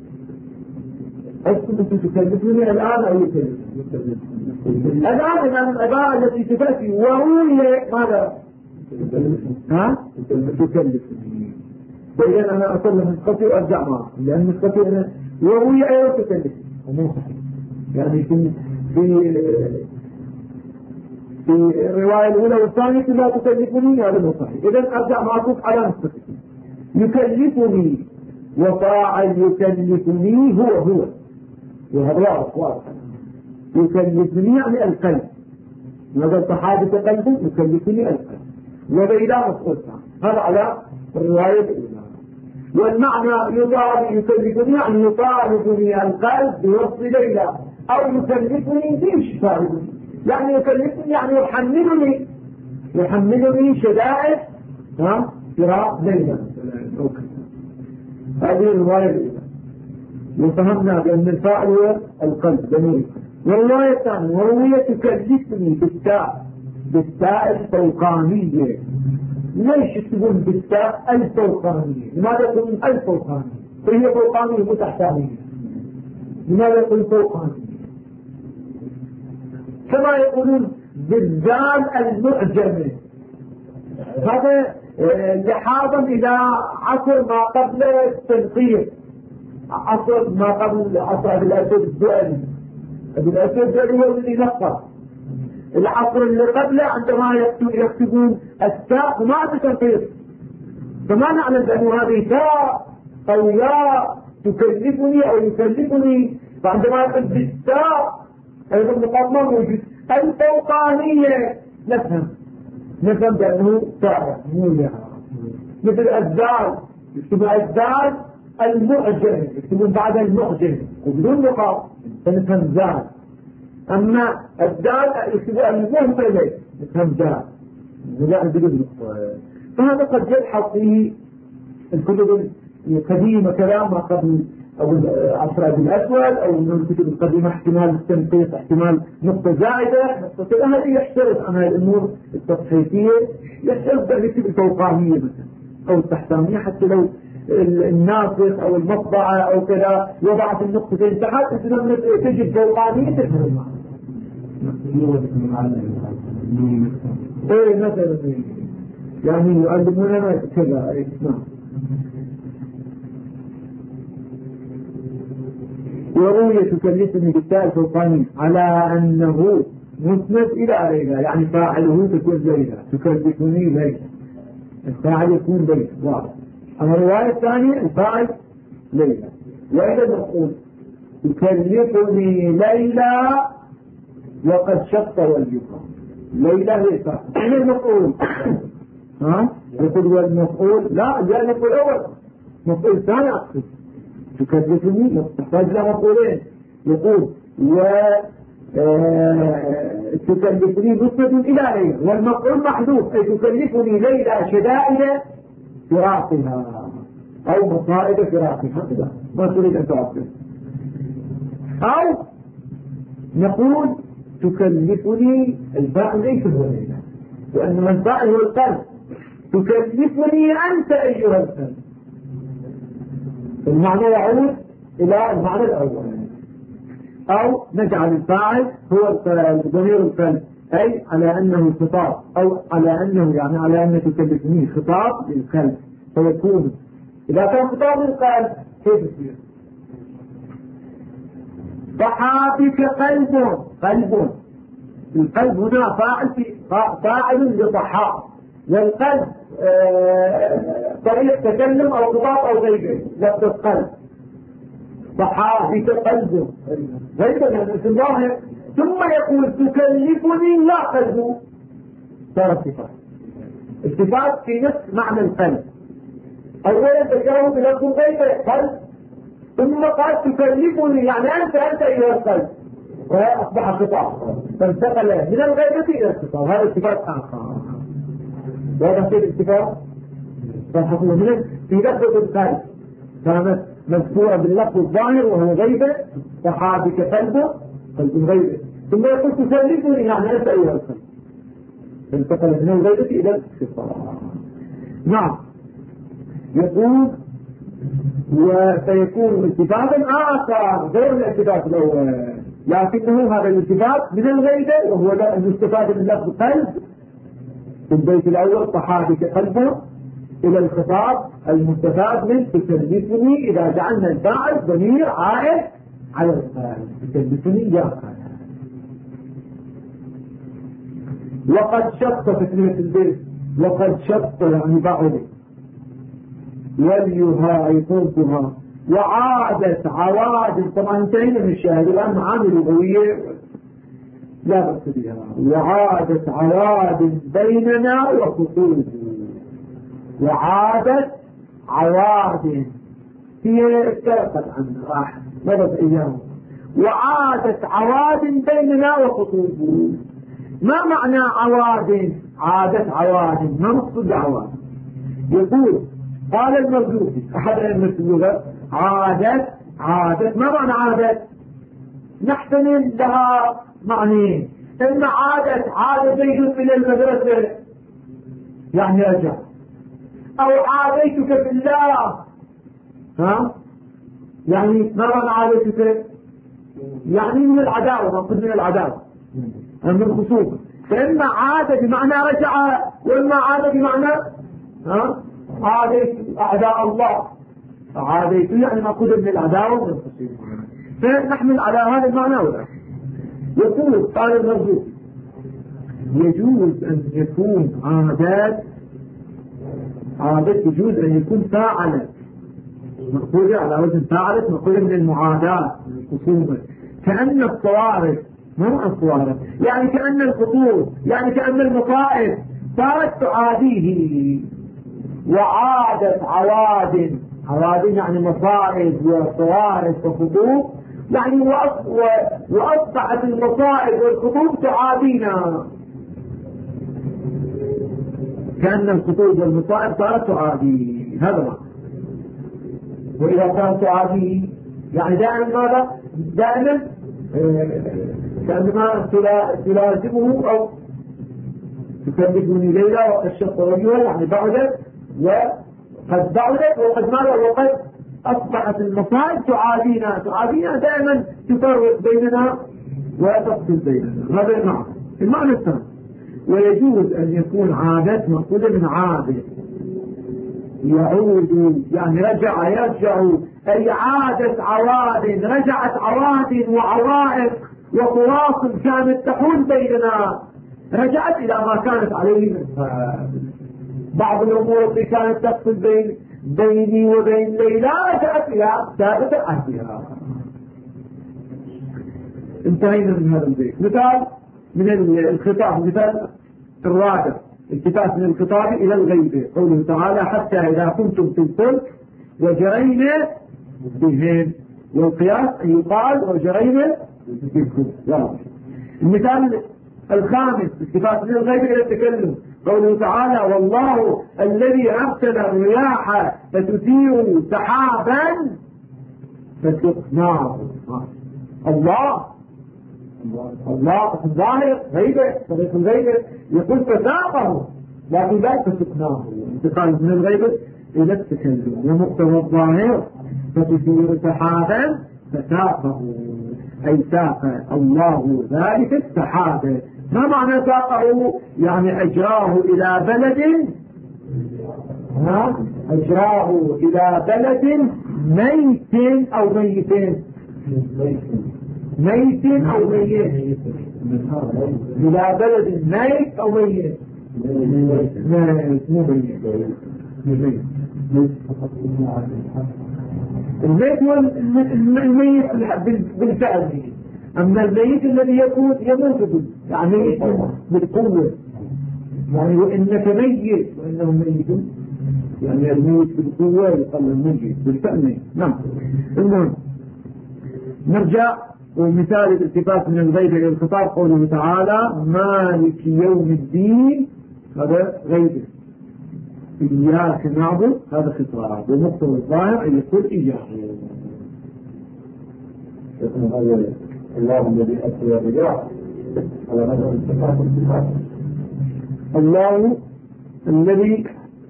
أنت تكلفني الآن أو يكلفني الآن من العبارة التي تأتي وهي ماذا؟ ها؟ تكلفني. فإذا أنا أصلح نسختي وأرجع معه، لأن نسختي أنا وهي أيضا تكلفني، ومو صحيح. يعني في الرواية الأولى والثانية لا تكلفني، هذا مو صحيح. إذا أرجع معكم على نسختي. يكلفني وفاعل يكلفني هو وهذا واضح. يكلفني يعني القلب، هذا الصحابة قلبه يكلفني القلب، وليلى مفعول هذا على الرواية الأولى. والمعنى يكلفني يعني يطالبني القلب بوصف ليلى، أو يكلفني ليش فاعل، يعني يكلفني يعني يحملني شدائد فراق ليلى. هذه الرواية الأولى. وفهمنا بأن الفاعل هو القلب ضمير. والرواية الثانية وهي تكلفني بالتاء الفوقانية. ليش تقول بالتاء الفوقانية؟ لماذا تقول الفوقانية؟ فهي فوقانية متحتانية. لماذا يقول فوقانية؟ كما يقولون بالذال المعجمة، هذا لحاظا إلى عصر ما قبل التنقير، عصر ما قبل عصر أبي الأسود الدؤلي. أبي الأسود الدؤلي هو الذي نقر. العصر اللي قبله عندما يكتبون التاء وما في تنقير، فما نعلم بأن هذه تاء أو ياء تكلفني أو يكلفني، فعندما يقول بالتاء أيضا مقام موجود. الفوقانية نفهم بأنه تاء مو ياء، مثل الدال يكتبون الدال المعجم، يكتبون بعد المعجم وبدون نقاط فنفهم زال. أما الدال يكتبون المهملة نفهم زال. فهذا قد يلحظ في الكتب القديمة كلام ما قبل أو عصر أبي الأسود أو من الكتب القديمة احتمال التنقيص، احتمال نقطة زائدة، نقطة هذه يحترز عن هذه الأمور التضحيتية، يحترز بالكتب الفوقانية مثلا أو التحتانية، حتى لو الناسخ أو المطبعة أو كذا وضعت النقطتين تحت تجد فوقانية تفهم ايه مثلا يعني يعلموننا كذا. نعم. وروي تكلفني بالتاء الفوقاني على أنه مسند إلى ليلى، يعني فاعله تكون ليلى، تكلفني ليلى، الفاعل يكون ليلى واضح. أما الرواية الثانية الفاعل ليلى. وإذا نقول تكلفني ليلى وقد شق والجفا، ليلى هي فاعل، يعني المفعول يقول والمفعول لا جاء المفعول أول، مفعول ثاني أقصد تكلفني تحتاج إلى مفعولين، يقول تكلفني مسند إلى ليلى والمفعول محذوف، أي تكلفني ليلى شدائد فراقها أو مصائب فراقها، ما تريد أن تعطل. أو نقول تكلفني الفاعل ليس هو ليلى، وأن الفاعل هو القلب، تكلفني أنت أيها القلب، المعنى يعود إلى المعنى الأول. أو نجعل الفاعل هو ضمير القلب، أي على أنه خطاب، أو على أنه يعني على أن تكلفني خطاب للقلب، فيكون إذا كان خطاب للقلب كيف يصير؟ ضحى بك قلب، القلب هنا فاعل لضحى، والقلب طريق تكلم أو خطاب أو غيره لفظ القلب. ضحى بك قلب غير من اسم ظاهر، ثم يقول تكلفني لا قلب، صار صفات، الصفات في نفس معنى القلب. أولا ذكره بلفظ غير قلب، ثم قال تكلفني يعني أنت أيها القلب، وأصبح خطاب فانتقل من الغيبة إلى الخطاب. هذا الصفات آخر، وهذا في الاتفاق فالحكم هنا في لفظ القلب كانت مذكورة باللفظ الظاهر وهو غيبة، فحابك قلبه قلب غيبة، ثم يقول تسلفني يعني أنت أيها القلب، فانتقل من الغيبة إلى الخطاب. نعم. يقول وسيكون التفاتا آخر غير الالتفات الأول، لكنه هذا الالتفات من الغيبة وهو المستفاد من لفظ قلب في البيت الأول، صحابك قلبه، إلى الخطاب المستفاد من تكلفني إذا جعلنا الفاعل ضمير عائد على الفاعل، تكلفني يا فاعل. وقد شط في كلمة البيت، وقد شط يعني بعد، وليها أي طرقها، وعادت عواد، طبعا انتهينا من الشاهد الآن معاني لغوية لا بأس بها. وعادت عواد بيننا وخطوط، وعادت عواد هي افترقت عنها راح مضت ايام، وعادت عواد بيننا وخطوط. ما معنى عواد؟ عادت عواد، ما مقصود عواد؟ يقول قال المرجوحي احد ائمة اللغة عادت ما معنى عادت؟ نحتمل لها معنيين، إن عاد زيد من المدرسة يعني رجع، أو عاديتك في الله يعني ما معنى عاديتك يعني من العداوة، نقول من العداوة من الخصوم. فإما عاد بمعنى رجع، وإما عاد بمعنى عاديت أعداء الله. عاديت يعني نقول من العداوة من الخصوم، فنحمل على هذا المعنى ولا. يقول قال الرجل يجوز أن يكون عادات يجوز أن يكون فاعلا، مقولة على وزن فاعلة، مقولة من المعاداة من الخصومة، كأن الصوارف ما الصوارف يعني كأن الخطوط، يعني كأن المصائب صارت تعاديه، وعادت عواد يعني مصائب وصوارف وخطوط، يعني وأصبحت المصائب والخطوط تعادينا، كأن الخطوط والمصائب صارت تعادي. هذا ما وإذا كانت تعادي يعني دائما ماذا؟ دائما كأنما تلازمه أو تكلفني ليلة وقد شق وجهها، يعني بعدت وقد بعدت وقد ماذا وقد أصبحت المصائب تعادينا دائما، تفرق بيننا وتفصل بيننا. هذا المعنى الثاني. ويجوز أن يكون عادات مأخوذة من عادة، يعود يعني يرجع، أي عادت عواد، رجعت عواد وعوائق وفواصل كانت تحول بيننا، رجعت إلى ما كانت عليه من بعض الأمور التي كانت تفصل بيني وبين ليلى رجعت إلى ثابت عهدها. انتهينا من هذا البيت. مثال من الخطاب، مثال الرابع، التفات من الخطاب إلى الغيب، قوله تعالى حتى إذا كنتم في الفلك وجرينا بهم، والقياس أن يقال وجرينا بكم. المثال الخامس، التفات من الغيب إلى التكلم، قوله تعالى والله الذي أرسل الرياح فتثير سحابا فسقناه. الله الظاهر غيبة، طريق الغيبة يقول فساقه، لكن لا فسقناه، انتقال من الغيبة إلى التكلم. ومقتضى الظاهر فتثير سحابا فساقه، أي ساق الله ذلك السحاب. ما معنى ساقه؟ يعني أجراه إلى بلد، أجراه إلى بلد ميت أو ميتين، ميت أو ميت، إلى بلد ميت أو ميت، مو ميت. الميت والميت بالفعل، أما الميت الذي يموت يعني بالقوة، يعني وإنك ميت وإنه ميت، يعني الميت بالقوة يقال الميت بالفعل. نعم. المهم نرجع. ومثال الالتفات من الغيب إلى الخطاب قوله تعالى مالك يوم الدين، هذا غيب، إياك نعبد هذا خطاب، ومقتضى الظاهر أن يقول إياك. الله الذي أسرى الرياح على مدى الاتفاق والاتفاق، الله الذي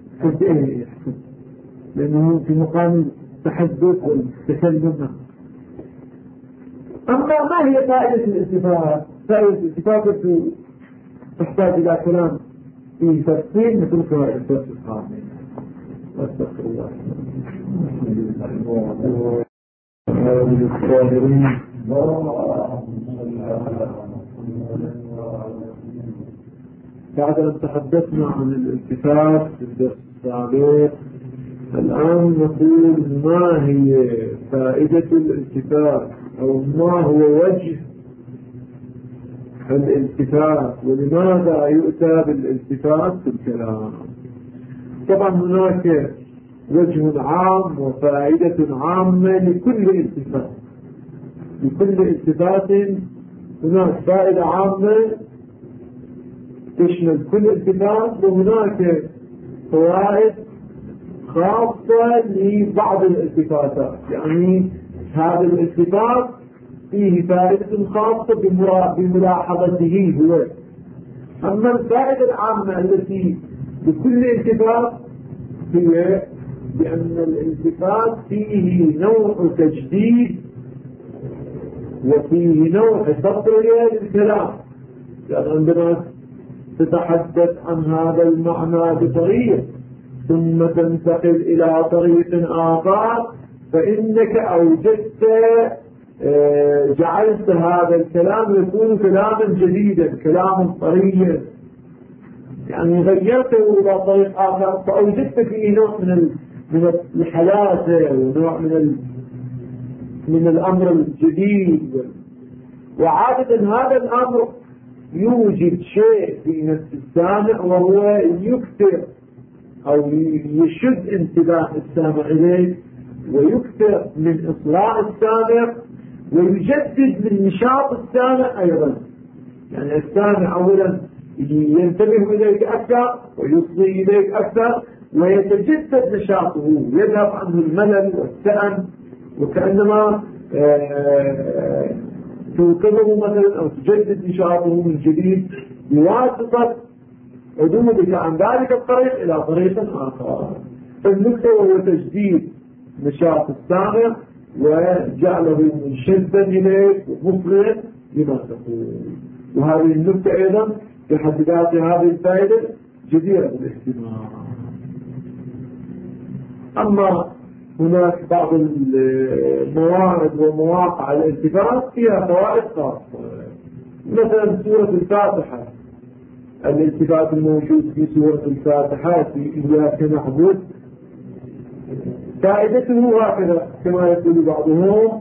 لأنه في مقام التحدث والتكلم. أما ما هي فائدة الاتفاق؟ فائدة الاتفاق تحتاج إلى كلام في تفصيل مثل فوائد الاتفاق. أستغفر الله. بعد أن تحدثنا عن الالتفات في الدرس السابق، الآن نقول ما هي فائدة الالتفات، أو ما هو وجه الالتفات، ولماذا يؤتى بالالتفات في الكلام. طبعا هناك وجه عام وفائدة عامة لكل التفات، لكل التفات هناك فائدة عامة تشمل كل التفات، وهناك فوائد خاصة لبعض الالتفاتات، يعني هذا الالتفات فيه فائدة خاصة بملاحظته هو. أما الفائدة العامة التي بكل التفات هي بأن الالتفات فيه نوع تجديد وفيه نوع تطرية للكلام، يعني عندما تتحدث عن هذا المعنى بطريق ثم تنتقل إلى طريق آخر فإنك أوجدت جعلت هذا الكلام يكون كلاما جديدا، كلاما طريا، يعني غيرته إلى طريق آخر فأوجدت فيه نوع من الحلاوة ونوع من الأمر الجديد. وعادة هذا الأمر يوجد شيء في نفس السامع وهو يكثر أو يشد انتباه السامع إليه ويكثر من إصلاح السامع ويجدد من نشاط السامع أيضا. يعني السامع أولا ينتبه إليك أكثر ويصغي إليك أكثر ويتجدد نشاطه، يذهب عنه الملل والسأم، وكأنما توقظه مثلا أو تجدد نشاطه من جديد بواسطة عدولك عن ذلك الطريق إلى طريق آخر. فالنكتة وهو تجديد نشاط السامع وجعله منشدا إليك ومصغيا لما تقول. وهذه النكتة أيضا في حد ذاتها هذه الفائدة جديرة بالاهتمام. أما هناك بعض الموارد ومواقع الالتفات فيها فوائد خاصة، مثلا سورة الفاتحة، الالتفات الموجود في سورة الفاتحة في إياك نعبد فائدته هكذا كما يقول بعضهم،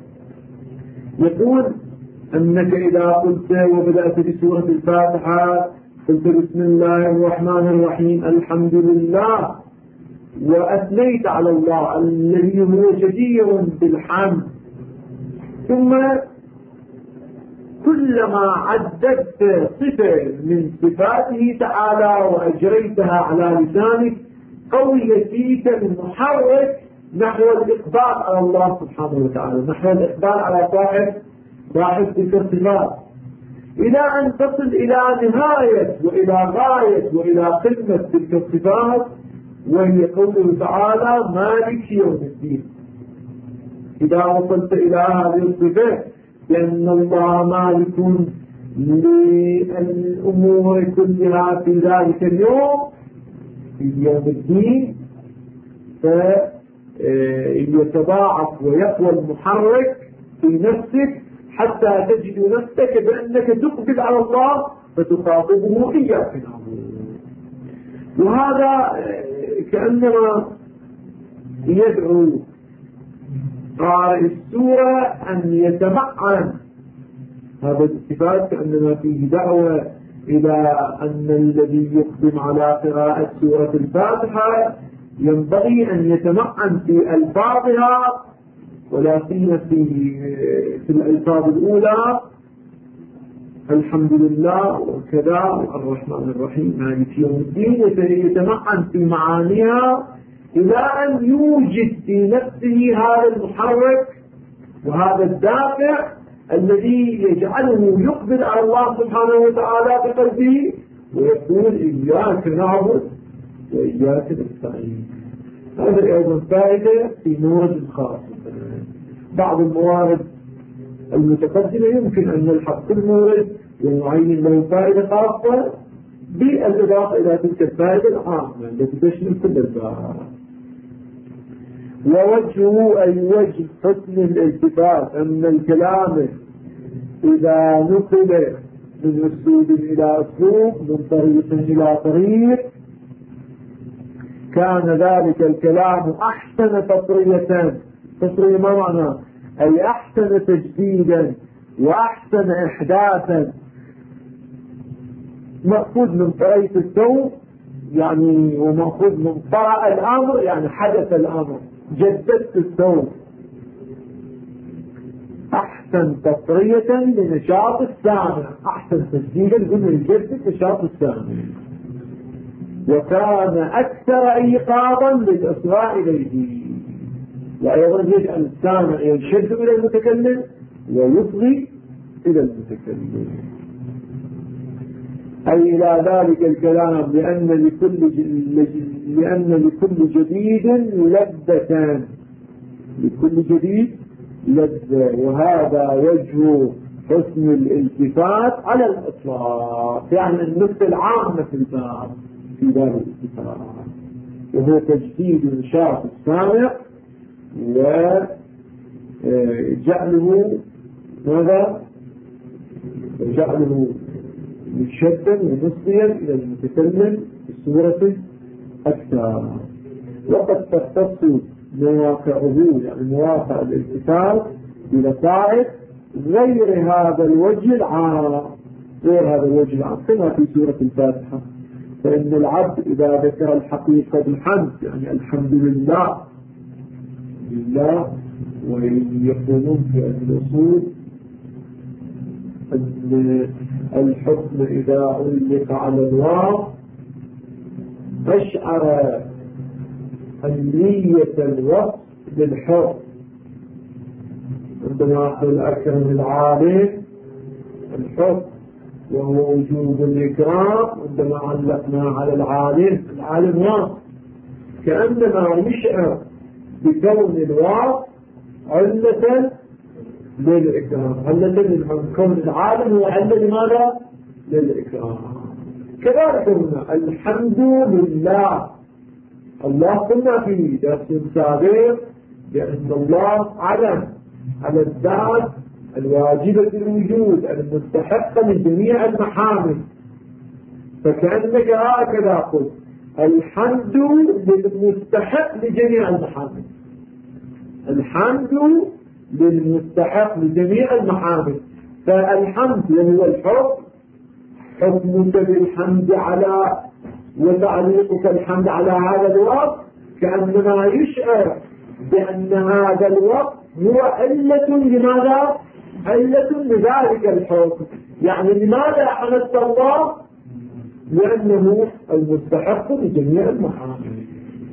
يقول أنك إذا قلت وبدأت بسورة الفاتحة قلت بسم الله الرحمن الرحيم الحمد لله وأثنيت على الله الذي هو جدير بالحمد، ثم كلما عددت صفة من صفاته تعالى وأجريتها على لسانك قوي فيك المحرك نحو الإقبال على الله سبحانه وتعالى، نحو الإقبال على صاحب تلك الصفات، إلى أن تصل إلى نهاية وإلى غاية وإلى قمة تلك الصفات، وهي قوله تعالى مالك يوم الدين. إذا وصلت إلى هذه الصفة لأن الله مالك للأمور كلها في ذلك اليوم في يوم الدين، فيتضاعف ويقوى المحرك في نفسك حتى تجد نفسك بأنك تقبل على الله فتخاطبه إياك نعبد. وهذا كأنما يدعو قارئ السورة أن يتمعن هذا الاتفاق، كأنما فيه دعوة إلى أن الذي يقدم على قراءة سورة الفاتحة ينبغي أن يتمعن في ألفاظها، ولا سيما في الألفاظ الأولى الحمد لله وكذا الرحمن الرحيم مالك يوم الدين، يتمعن في معانيها إلى أن يوجد في نفسه هذا المحرك وهذا الدافع الذي يجعله يقبل على الله سبحانه وتعالى بقلبه ويقول إياك نعبد وإياك نستعين. هذا أيضا فائدة في مورد خاص. بعض الموارد المتقدمة يمكن أن نلحق كل مورد ونعين له فائدة خاصة بالإضافة إلى تلك الفائدة العامة التي تشمل كل الباب. ووجهه أي وجه حسن الالتفات أن الكلام إذا نقل من أسلوب إلى أسلوب من طريق إلى طريق كان ذلك الكلام أحسن تطرية. تطرية ما معنى؟ أي أحسن تجديدا وأحسن إحداثا، مأخوذ من طريقة السوء يعني، ومأخوذ من طرأ الأمر يعني حدث الأمر، جددت السوء. أحسن تطرية لنشاط السامع، أحسن تجديدا قلنا يجدد نشاط السامع. وكان أكثر إيقاظا للإصغاء إليه، وأيضا يجعل السامع ينشد إلى المتكلم ويصغي إلى المتكلم، أي إلى ذلك الكلام، لأن لكل جديد لذتان، لكل جديد لذة، وهذا وجه حسن الالتفات على الإطلاق، يعني النص العامة في الباب في باب الالتفات، وهو تجديد إنشاء السامع وجعله ماذا؟ وجعله مشدا ومصديا إلى المتكلم بصورة أكثر. وقد تختص مواقعه، يعني مواقع الالتفات بلطائف غير هذا الوجه العام، غير هذا الوجه العام كما في سورة الفاتحة. فإن العبد إذا ذكر الحقيقة بالحمد، يعني الحمد لله ويقولون في الأصول أن الحكم إذا علق على الواو أشعر أهمية الوصف للحكم، عندما يقول أكرم العالم الحكم وهو وجوب الإكرام، عندما علقنا على العالم واو، كأنما يشعر بكون الواو علة للإكرام، علة لكون العالم هو علة لماذا؟ للإكرام. كذلك قلنا الحمد لله، الله قلنا في درس سابق بأن الله علم على الذات الواجبة الوجود المستحقة من جميع المحامد، فكأنك هكذا قلت الحمد للمستحق لجميع المحامد، الحمد للمستحق لجميع المحامد. فالحمد وهو الحكم، حكمك بالحمد على وتعليقك الحمد على هذا الوقت كأنما يشعر بأن هذا الوقت هو علة لماذا؟ علة لذلك الحكم. يعني لماذا حمدت الله؟ لأنه المستحق لجميع المحامد.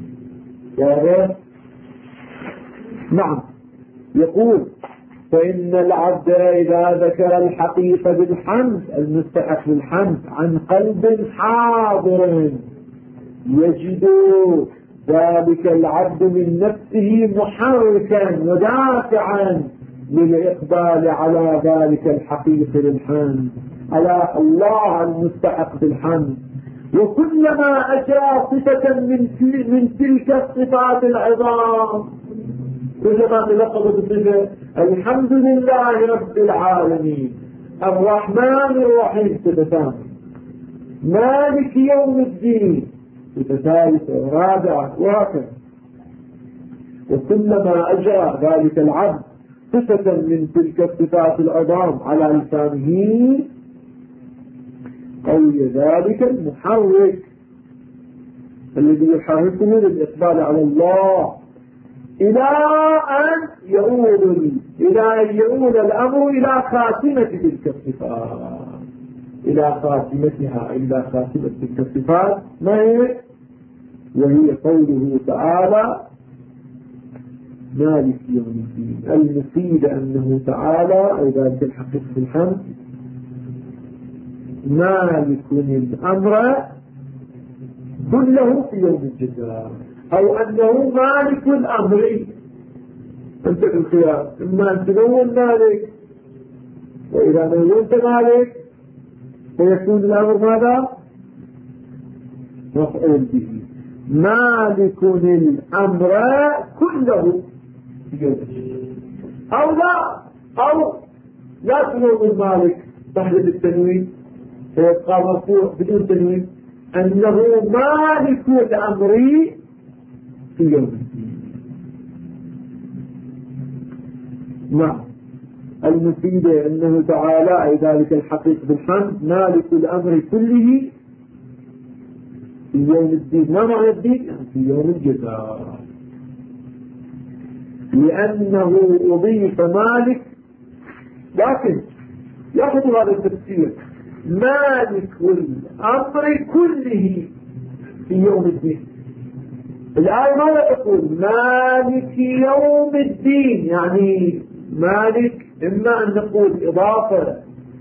نعم. يقول فإن العبد إذا ذكر الحقيقة بالحمد المستحق للحمد عن قلب حاضر يجد ذلك العبد من نفسه محركا ودافعا للإقبال على ذلك الحقيقة للحمد، على الله المستحق بالحمد. وكلما أجرى صفة من تلك الصفات العظام، كلما تلقب بصفة الحمد لله رب العالمين، الرحمن الرحيم صفتان، مالك يوم الدين صفة ثالثة ورابعة وهكذا. وكلما أجرى ذلك العبد صفة من تلك الصفات العظام على لسانه قوي ذلك المحرك الذي يحركه للإقبال على الله إلى أن يؤول الأمر إلى خاتمة تلك الصفات، إلى خاتمتها، إلى خاتمة تلك الصفات، ما هي؟ وهي قوله تعالى مالك يوم الدين. المفيد أنه تعالى أو ذلك الحقيقة في الحمد مالك الأمر كله في يوم الجزاء، أو أنه مالك الأمر. أنت في الخيار إما أن تنون مالك، وإذا نونت مالك فيكون الأمر ماذا؟ مفعول به. مالك الأمر كله في يوم الجزاء، أو لا تنون مالك تحدث التنوين فيبقى مرفوع بدون تنوين، أنه مالك الأمر في يوم الدين. نعم. المفيدة أنه تعالى أي ذلك الحقيق بالحمد مالك الأمر كله في يوم الدين. ما معنى الدين؟ يعني في يوم الجزاء، لأنه أضيف مالك، لكن يأخذ هذا التفسير مالك الأمر كله في يوم الدين. الآية ماذا تقول؟ مالك يوم الدين، يعني مالك إما أن نقول إضافة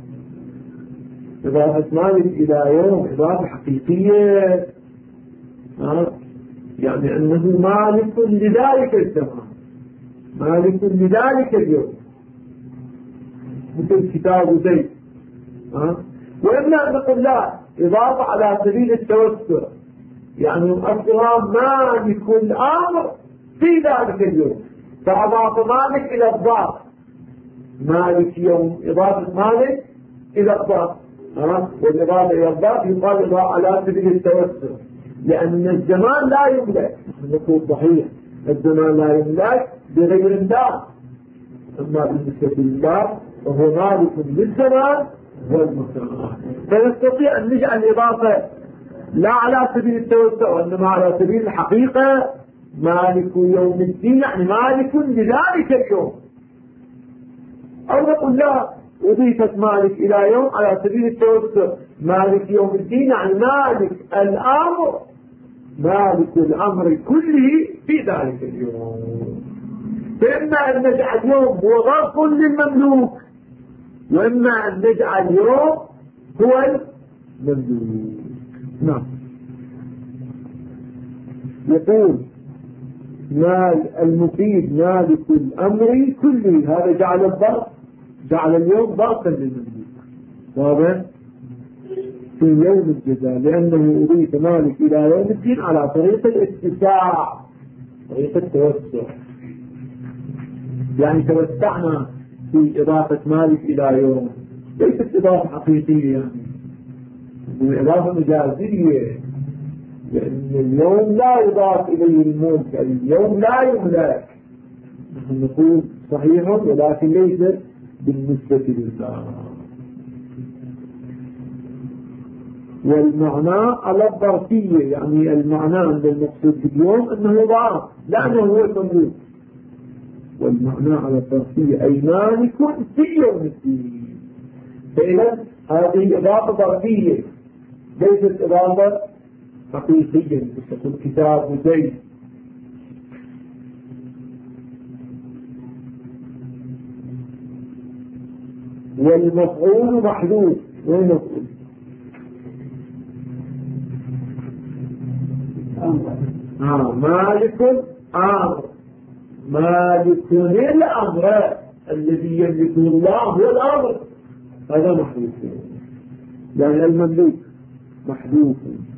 مالك إلى يوم إضافة حقيقية، يعني أنه مالك لذلك الزمان، مالك لذلك اليوم، مثل كتاب زيد. وإما أن نقول لا، إضافة على سبيل التوسع، يعني أصلا مالك الأمر في ذلك اليوم، فأضاف مالك إلى الضار، مالك يوم، إضافة مالك إلى الضار، والإضافة إلى الضار يقال إضافة على سبيل التوسع، لأن الزمان لا يملك. نقول صحيح الزمان لا يملك بغير الدار، أما بالنسبة لله وهو مالك للزمان والمكان، فنستطيع أن نجعل الإضافة لا على سبيل التوسع وإنما على سبيل الحقيقة، مالك يوم الدين يعني مالك لذلك اليوم. أو نقول لا، أضيفت مالك إلى يوم على سبيل التوسع، مالك يوم الدين يعني مالك الأمر، مالك الأمر كله في ذلك اليوم. فإما أن نجعل يوم هو ظرف للمملوك، وإما أن نجعل يوم هو المملوك. نعم. يقول مال المفيد مالك الأمر كله، هذا جعل الظرف، جعل اليوم ظرفا للمملوك، واضح؟ في يوم الجزاء، لأنه أضيف مالك إلى يوم الدين على طريق الاتساع، طريق التوسع، يعني توسعنا في إضافة مالك إلى يوم، ليست إضافة حقيقية، يعني إضافة مجازية، لأن اليوم لا يضاف إليه الملك، اليوم لا يملك، نحن نقول صحيح ولكن ليس بالنسبة لله. والمعنى على الظرفية، يعني المعنى عند المقصود باليوم أنه ضعف لأنه هو المملوك، والمعنى على الظرفية أي مالك في يوم الدين. فإذا هذه إضافة ظرفية ليست إضافة حقيقية، تقول كتاب زيد. والمفعول محذوف، وين مفعول؟ مالك أمر، مالك الأمر الذي يملكه الله هو الأمر، هذا محذوف، يعني المملوك محذوف.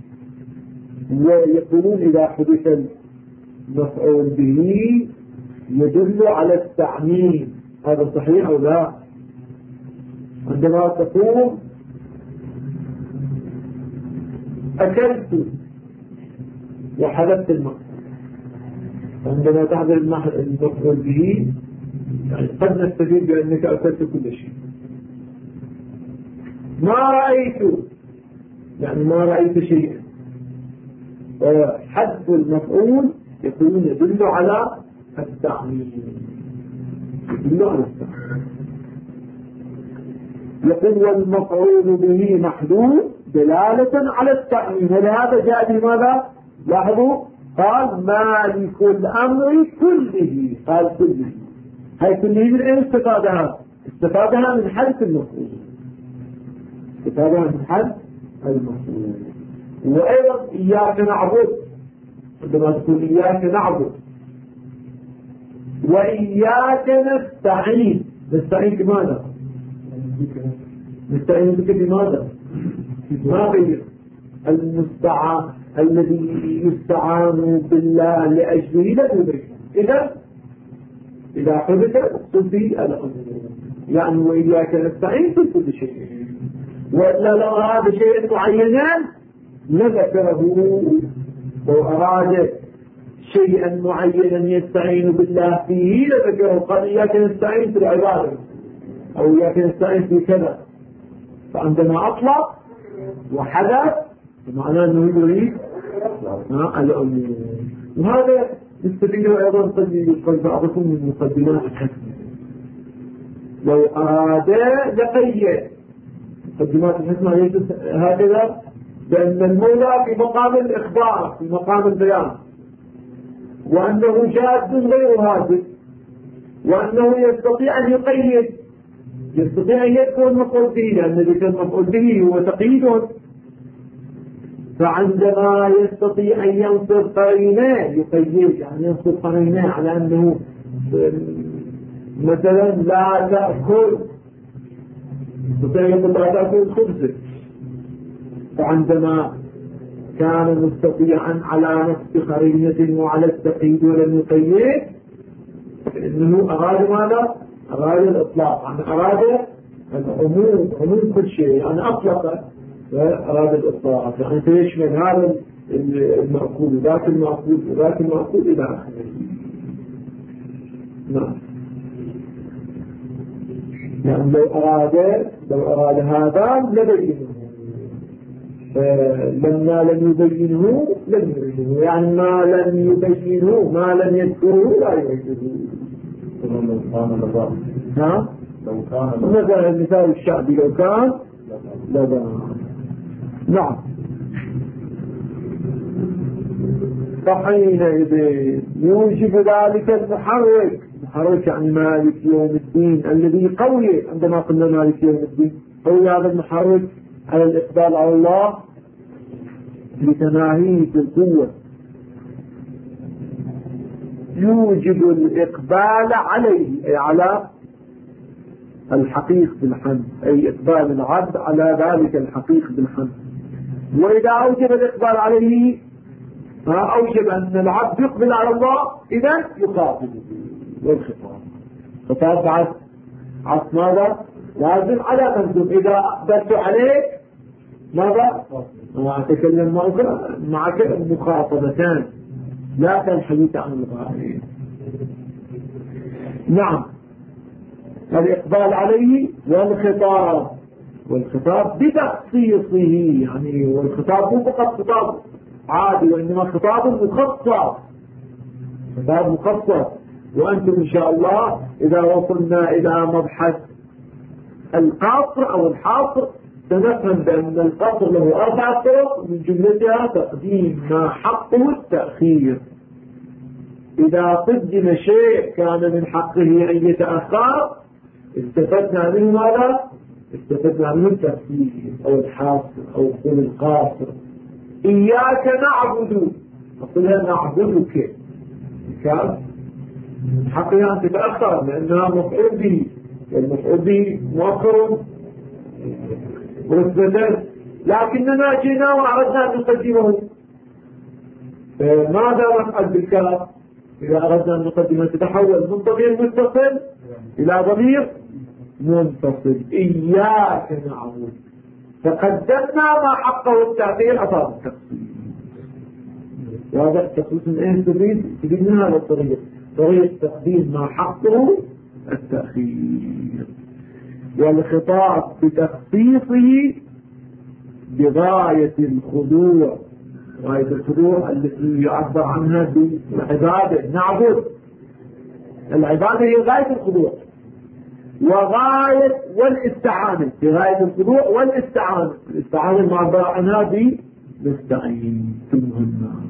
ويقولون إذا حدث المفعول به يدل على التعميم، هذا صحيح أو لا؟ عندما تقول أكلت وحذفت المفعول، عندما تحذف المفعول به يعني قد نستفيد بأنك أكلت كل شيء. ما رأيت يعني ما رأيت شيئا، حذف المفعول يدل على التعميم، يدل على التعميم. يقول والمفعول به محذوف دلالة على التعميم، ولهذا جاء بماذا؟ لاحظوا قال مالك الأمر كله، قال كله، هاي كله من أين استفادها؟ استفادها من حذف المفعول، استفادها من حذف المفعول. وأيضا إياك نعبد، عندما تقول إياك نعبد وإياك نستعين، نستعين بماذا؟ نستعين بك بماذا؟ ما غير المستعان الذي يستعان بالله لأجله لا يدرك. إذا حدث قل فيه الأمر، يعني وإياك نستعين في كل شيء، وإلا لو أراد شيئا معينا لذكره، وأراد شيئا معينا يستعين بالله فيه لذكره، قال إياك نستعين في العبادة أو إياك نستعين في كذا. فعندما أطلق وحدث معناه أنه يريد الأمور. وهذا يستفيده أيضا قد بعضكم من مقدمات الحسن، لو أراد لقيد مقدمات الحسن ليست هكذا، بأن المولى في مقام الإخبار، في مقام البيان، وأنه جاد غير هادف، وأنه يستطيع أن يقيد، يستطيع أن يذكر المفعول به، لأن ذكر المفعول به هو تقييد. فعندما يستطيع أن ينصب قرينه يقيد، يعني ينصب قرينه على أنه مثلا لا تأكل، يقول لا تأكل خبزك، فعندما كان مستطيعا على نفس قرينة وعلى التقييد ولم يقيد، إنه أراد ماذا؟ أراد الإطلاق، يعني أراد العموم كل شيء، يعني أطلق وأراد الإطلاق، يعني تشمل هذا المأكول وذاك المأكول وذاك المأكول إلى آخره. نعم. يعني لو أراد هذا لبينه، لما لم يبينه لم يريده، يعني ما لم يبينه ما لم يذكره لا يريده. لو كان ها؟ لو كان مثلا المثال الشعبي لو كان لبان. نعم. فحينئذ يوجب ذلك المحرك يعني مالك يوم الدين الذي قوي. عندما قلنا مالك يوم الدين قوي هذا المحرك على الإقبال على الله لتناهيه بالقوة، يوجب الإقبال عليه أي على الحقيق بالحمد، أي إقبال العبد على ذلك الحقيق بالحمد. وإذا أوجب الإقبال عليه أوجب أن العبد يقبل على الله، إذا يخاطبه والخطاب. خطاب عد ماذا؟ لازم على منزوم. إذا أقبلت عليك ماذا؟ أتكلم معك مخاطبتان لا تنحدث عن الغائب. نعم. الإقبال عليه والخطاب بتخصيصه، يعني والخطاب مو فقط خطاب عادي وإنما خطاب مخصص. وأنتم إن شاء الله إذا وصلنا إلى مبحث القصر أو الحصر سنفهم بأن القصر له 4 طرق، من جملتها تقديم ما حقه التأخير. إذا قدم شيء كان من حقه أن يتأخر استفدنا منه ماذا؟ استفدنا منه التأخير أو الحاصر أو القاصر. إياك نعبد، أقولها نعبدك، كان حقها أن تتأخر لأنها مفعول به، والمفعول به مؤخر والبدل، لكننا جئنا وأردنا أن نقدمه. ماذا نفعل بالكلام؟ إذا أردنا أن نقدمه تتحول من ضمير متصل إلى ضمير منفصل. إياك نعبد، فقدمنا ما حقه التأخير أصاب التخصيص. وهذا التخصيص من أين تريد من هذا الطريق؟ طريق تقديم ما حقه التأخير. والخطاب بتخصيصه بغاية الخضوع، غاية الخضوع التي يعبر عنها بالعبادة. نعبد، العبادة هي غاية الخضوع، وغاية والاستعانة في غاية الخضوع والاستعانة. الاستعانة معبر عنها بالاستعين في المهمات،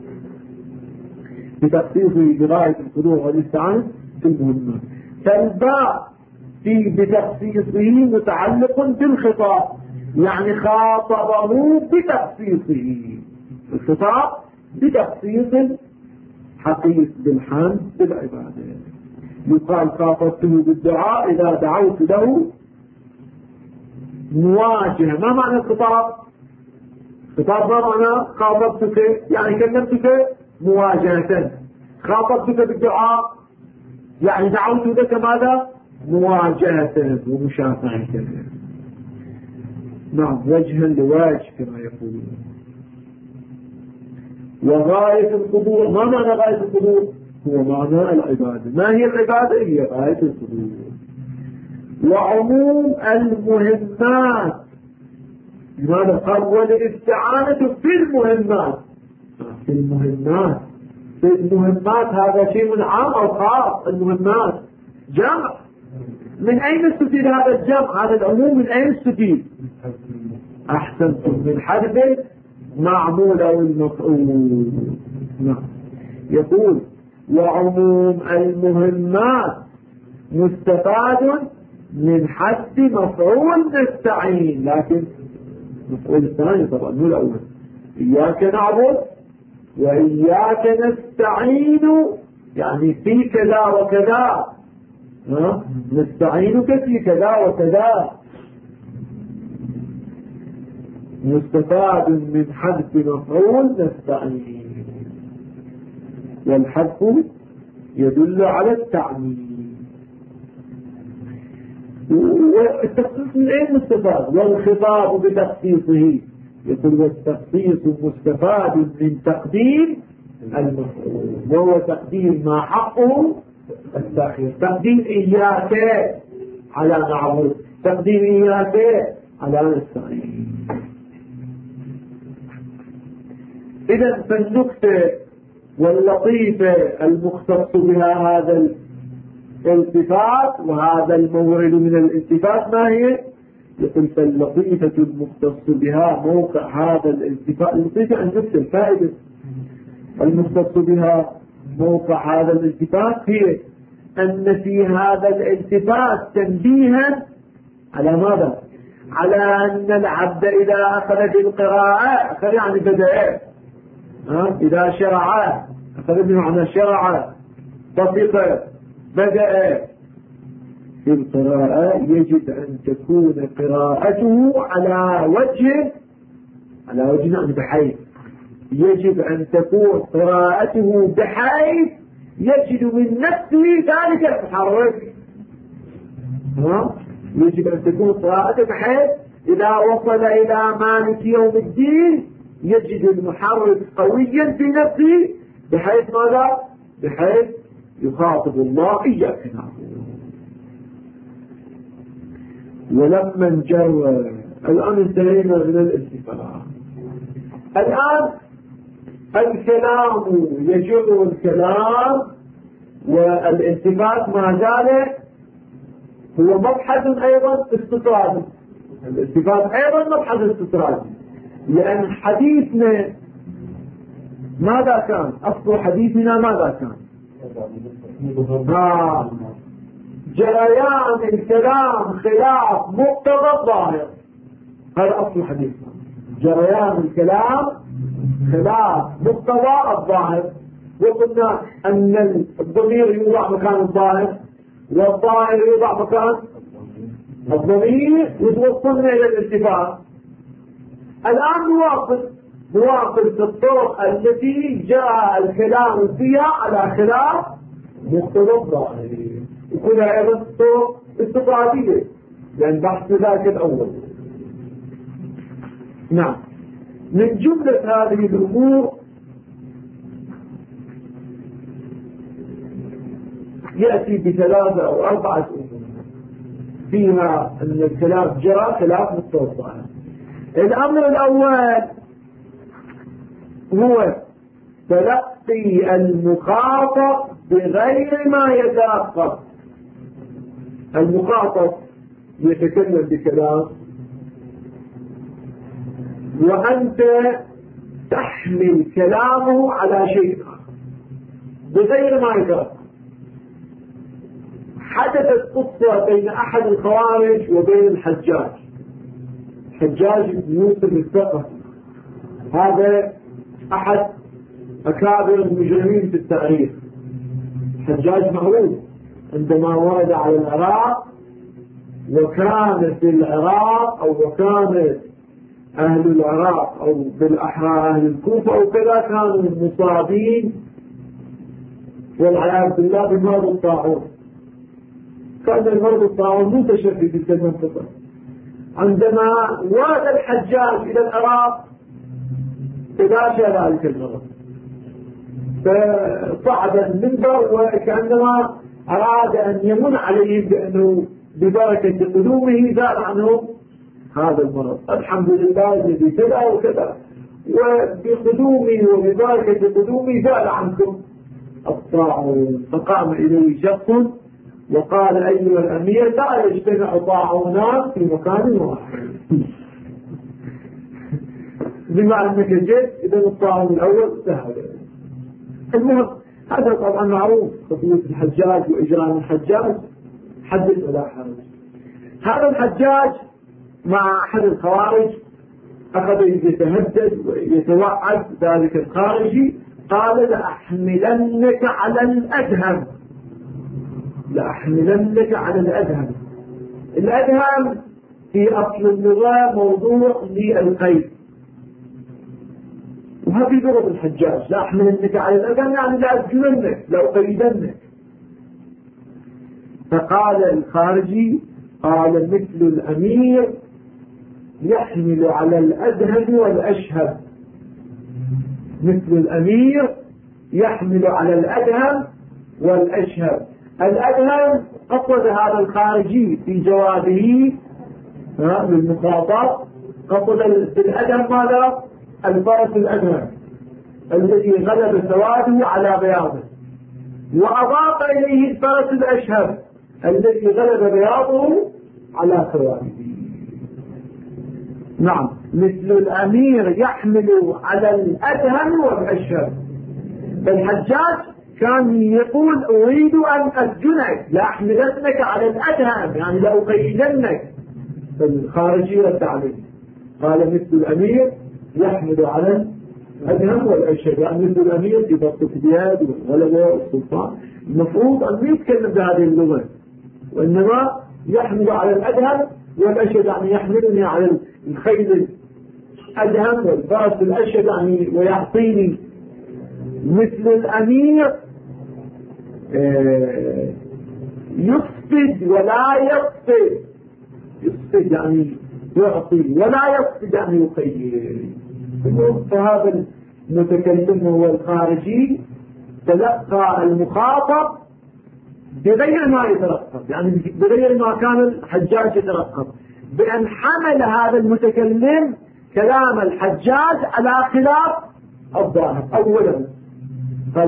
بتخصيصه بغاية الخضوع والاستعانة في المهمات. فالباء بتخصيصه متعلق بالخطاب، يعني خاطبه بتخصيصه. الخطاب بتخصيص حقيق بالحمد بالعبادة. يقال خاطبته بالدعاء إذا دعوت له مواجهة. ما معنى الخطاب؟ الخطاب ما معنى خاطبتك؟ يعني كلمتك مواجهة. خاطبتك بالدعاء يعني دعوت لك ماذا؟ مواجهة ومشافهة. نعم، وجها لوجه كما يقولون. وغاية الخضوع، ما معنى غاية الخضوع؟ هو معنى العبادة. ما هي العبادة؟ هي غاية الخضوع. وعموم المهمات، لماذا قال والاستعانة في المهمات؟ في المهمات هذا شيء عام أو خاص؟ المهمات جمع. من أين استفيد هذا الجمع؟ هذا العموم من أين استفيد؟ أحسنتم، من حدث معمول أو المفعول. نعم. يقول وعموم المهمات مستفاد من حد مفعول نستعين، لكن مفعول الثاني طبعا مو الأول. إياك نعبد وإياك نستعين يعني في كذا وكذا، نستعينك في كذا وكذا. مستفاد من حذف مفعول نستعين، والحذف يدل على التعميم. والتخصيص من أين مستفاد؟ والخطاب بتخصيصه، يقول والتخصيص مستفاد من تقديم المفعول، وهو تقديم ما حقه التأخير. تقديم إياك على نعبد، تقديم إياك على نستعين. إذا فالنكتة واللطيفة المختص بها هذا الالتفات وهذا المورد من الالتفات ما هي؟ يقول فاللطيفة المختص بها موقع هذا الالتفات. اللطيفة النكتة الفائدة المختص بها موقع هذا الالتفات هي أن في هذا الالتفات تنبيها على ماذا؟ على أن العبد إذا أخذ بالقراءة يعني بدأ، إذا شرع أخذ بمعنى شرع طفق بدأ في القراءة، يجب أن تكون قراءته على وجه بحيث يجب أن تكون قراءته بحيث يجد من نفسه ذلك المحرك. يجب أن تكون قراءته بحيث إذا وصل إلى مالك يوم الدين يجد المحرك قويا في نفسه، بحيث ماذا؟ بحيث يخاطب الله إياك نعبد. ولما انجر الآن انتهينا من الالتفات. الآن الكلام يجر الكلام، والالتفات ما زال هو مبحث أيضا استطرادي. الالتفات أيضا مبحث استطرادي، لأن حديثنا ماذا كان؟ أصل حديثنا ماذا كان؟ جريان الكلام خلاف مقتضى الظاهر. هذا أصل حديثنا، جريان الكلام خلاف مقتضى الظاهر. وقلنا أن الضمير يوضع مكان الظاهر، والظاهر يوضع مكان الضمير، وتوصلنا إلى الالتفات. الآن نواصل في الطرق التي جاء الكلام فيها على خلاف مقتضى الظاهر، وكلها أيضا طرق استطرادية لأن بحث ذاك الأول. نعم، من جملة هذه الأمور يأتي بثلاثة أو أربعة أمور فيها أن الكلام جرى خلاف مقتضى الظاهر. الأمر الأول هو تلقي المخاطب بغير ما يتلقى. المخاطب يتكلم بكلام وأنت تحمل كلامه على شيء بغير ما يتلقى. حدثت قصة بين أحد الخوارج وبين الحجاج بن يوسف الثقفي. هذا أحد أكابر المجرمين في التاريخ. الحجاج معروف عندما ورد على العراق، وكان في العراق أو وكان أهل العراق أو بالأحرى أهل الكوفة أو كذا كانوا مصابين والعياذ بالله بمرض الطاعون. كان المرض الطاعون منتشر في تلك المنطقة. عندما واد الحجاج إلى العراق تلاشى ذلك المرض، فصعد المنبر وكأنما أراد أن يمن عليهم بأنه ببركة قدومه زال عنهم هذا المرض. الحمد لله الذي كذا وكذا، وبقدومي وببركة قدومي زال عنكم الطاعون. فقام إليه شخص وقال أيها الأمير لا يجتمع طاعونان في مكان واحد. بما أنك جئت إذا الطاعون الأول سهل. المهم هذا طبعا معروف، خطوة الحجاج وإجرام الحجاج حدث ولا حرج. هذا الحجاج مع أحد الخوارج أخذ يتهدد ويتوعد ذلك الخارجي قال لأحملنك على الأدهم، لأحملنك على الأدهم. الأدهم في أصل اللغة موضوع للقيد، وهذه لغة الحجاج، لأحملنك على الأدهم يعني لأسجننك، لأقيدنك. فقال الخارجي قال مثل الأمير يحمل على الأدهم والأشهب، مثل الأمير يحمل على الأدهم والأشهب. الأدهم قصد هذا الخارجي في جوابه للمخاطب، قصد بالأدهم ماذا؟ الفرس الأدهم الذي غلب سواده على بياضه، وأضاف إليه الفرس الأشهب الذي غلب بياضه على سواده. نعم، مثل الأمير يحمل على الأدهم والأشهب. فالحجاج كان يقول أريد أن أسجنك، لأحملنك على الأدهم يعني لأقيدنك. فالخارجي رد عليه قال مثل الأمير يحمل على الأدهم والأشهب، يعني مثل الأمير في بسط اليد والغلبة والسلطان، المفروض أن يتكلم بهذه اللغة، وإنما يحمل على الأدهم والأشهب يعني يحملني على الخيل الأدهم والفرس الأشهب يعني ويعطيني. مثل الأمير يفسد ولا يفسد، يفسد يعني يعطي ولا يفسد يعني يقيد. فهذا المتكلم هو الخارجي تلقى المخاطب بغير ما يترقب، يعني بغير ما كان الحجاج يترقب، بأن حمل هذا المتكلم كلام الحجاج على خلاف الظاهر. أولا قال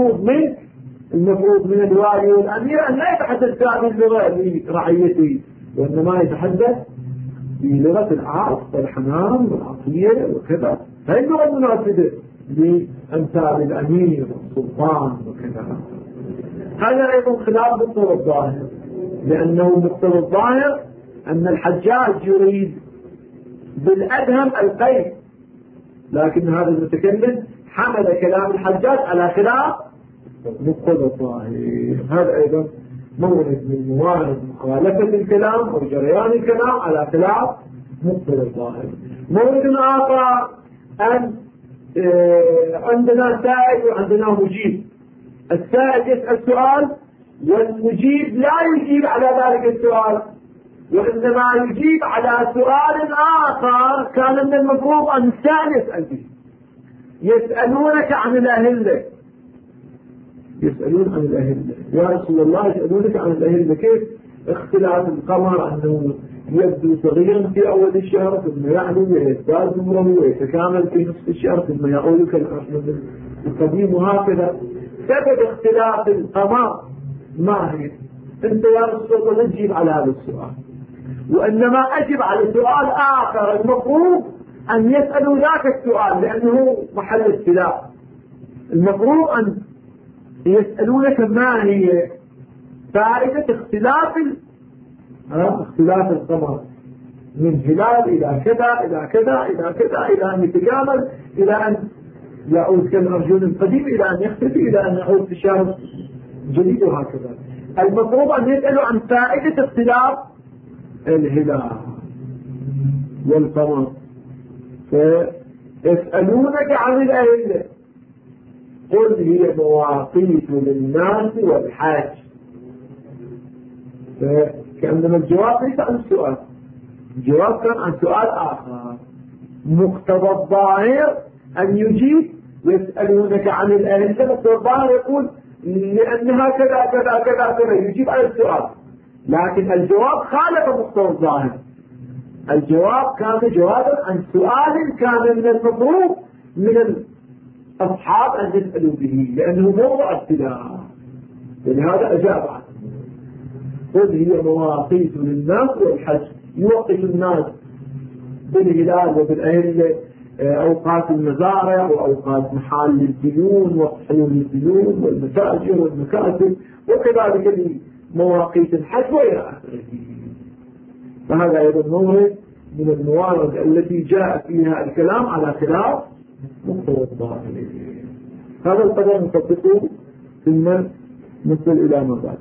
المفروض من الوالي والأمير أن لا يتحدث بهذه اللغة لرعيته، وإنما يتحدث بلغة العاص والحنان والعطية وكذا. هذه اللغة المناسبة لأمثال الأمير والسلطان وكذا. هذا أيضا خلاف مقتضى الظاهر، لأنه مقتضى الظاهر أن الحجاج يريد بالأدهم القيد، لكن هذا المتكلم حمل كلام الحجاج على خلاف مقتضى الظاهر. هذا أيضا مورد من موارد مخالفة الكلام أو جريان الكلام على خلاف مقتضى الظاهر. مورد آخر أن عندنا سائل وعندنا مجيب. السائل يسأل سؤال والمجيب لا يجيب على ذلك السؤال، وإنما يجيب على سؤال آخر كان من المفروض أن السائل يسأل به. يسألونك عن الأهلة، يسألون عن الأهلة يا رسول الله، يسألونك عن الأهلة كيف اختلاف القمر أنه يبدو صغيرا في أول الشهر ثم يعلو ويزداد نوره ويتكامل في نصف الشهر ثم يعود كالأرض القديم، وهكذا. سبب اختلاف القمر ما هي؟ انت يا رسول الله لا تجيب على هذا السؤال، وإنما أجب على سؤال آخر المفروض أن يسألوا ذاك السؤال لأنه محل اختلاف. المفروض أن يسألونك ما هي فائدة اختلاف القمر من هلال إلى كذا إلى كذا إلى كذا إلى أن يتكامل إلى أن يعود كالأرجل القديم إلى أن يختفي إلى أن يعود في شهر جديد وهكذا. المفروض أن يسألوا عن فائدة اختلاف الهلال والقمر. فيسألونك عن الأهلة قل هي مواقيت للناس والحاج. فكأنما الجواب ليس عن السؤال، الجواب كان عن سؤال آخر. مقتضى الظاهر أن يجيب يسألونك عن الأهلة، مقتضى الظاهر يقول لأنها كذا كذا كذا كذا، يجيب على السؤال، لكن الجواب خالف مقتضى الظاهر. الجواب كان جوابا عن سؤال كان من المفروض من الأصحاب أن يسألوا به لأنه موضع ابتلاء، ولهذا أجاب عنه. قل هي مواقيت للناس والحج، يوقف الناس بالهلال وبالأهلة أوقات المزارع وأوقات محال الديون وحلول الديون والمتاجر والمكاتب، وكذلك مواقيت الحج وإلى آخره. فهذا أيضا مورد من الموارد التي جاء فيها الكلام على خلاف مقتضى الظاهر. هذا القدر نطبقه ثم نصل إلى ما بعد.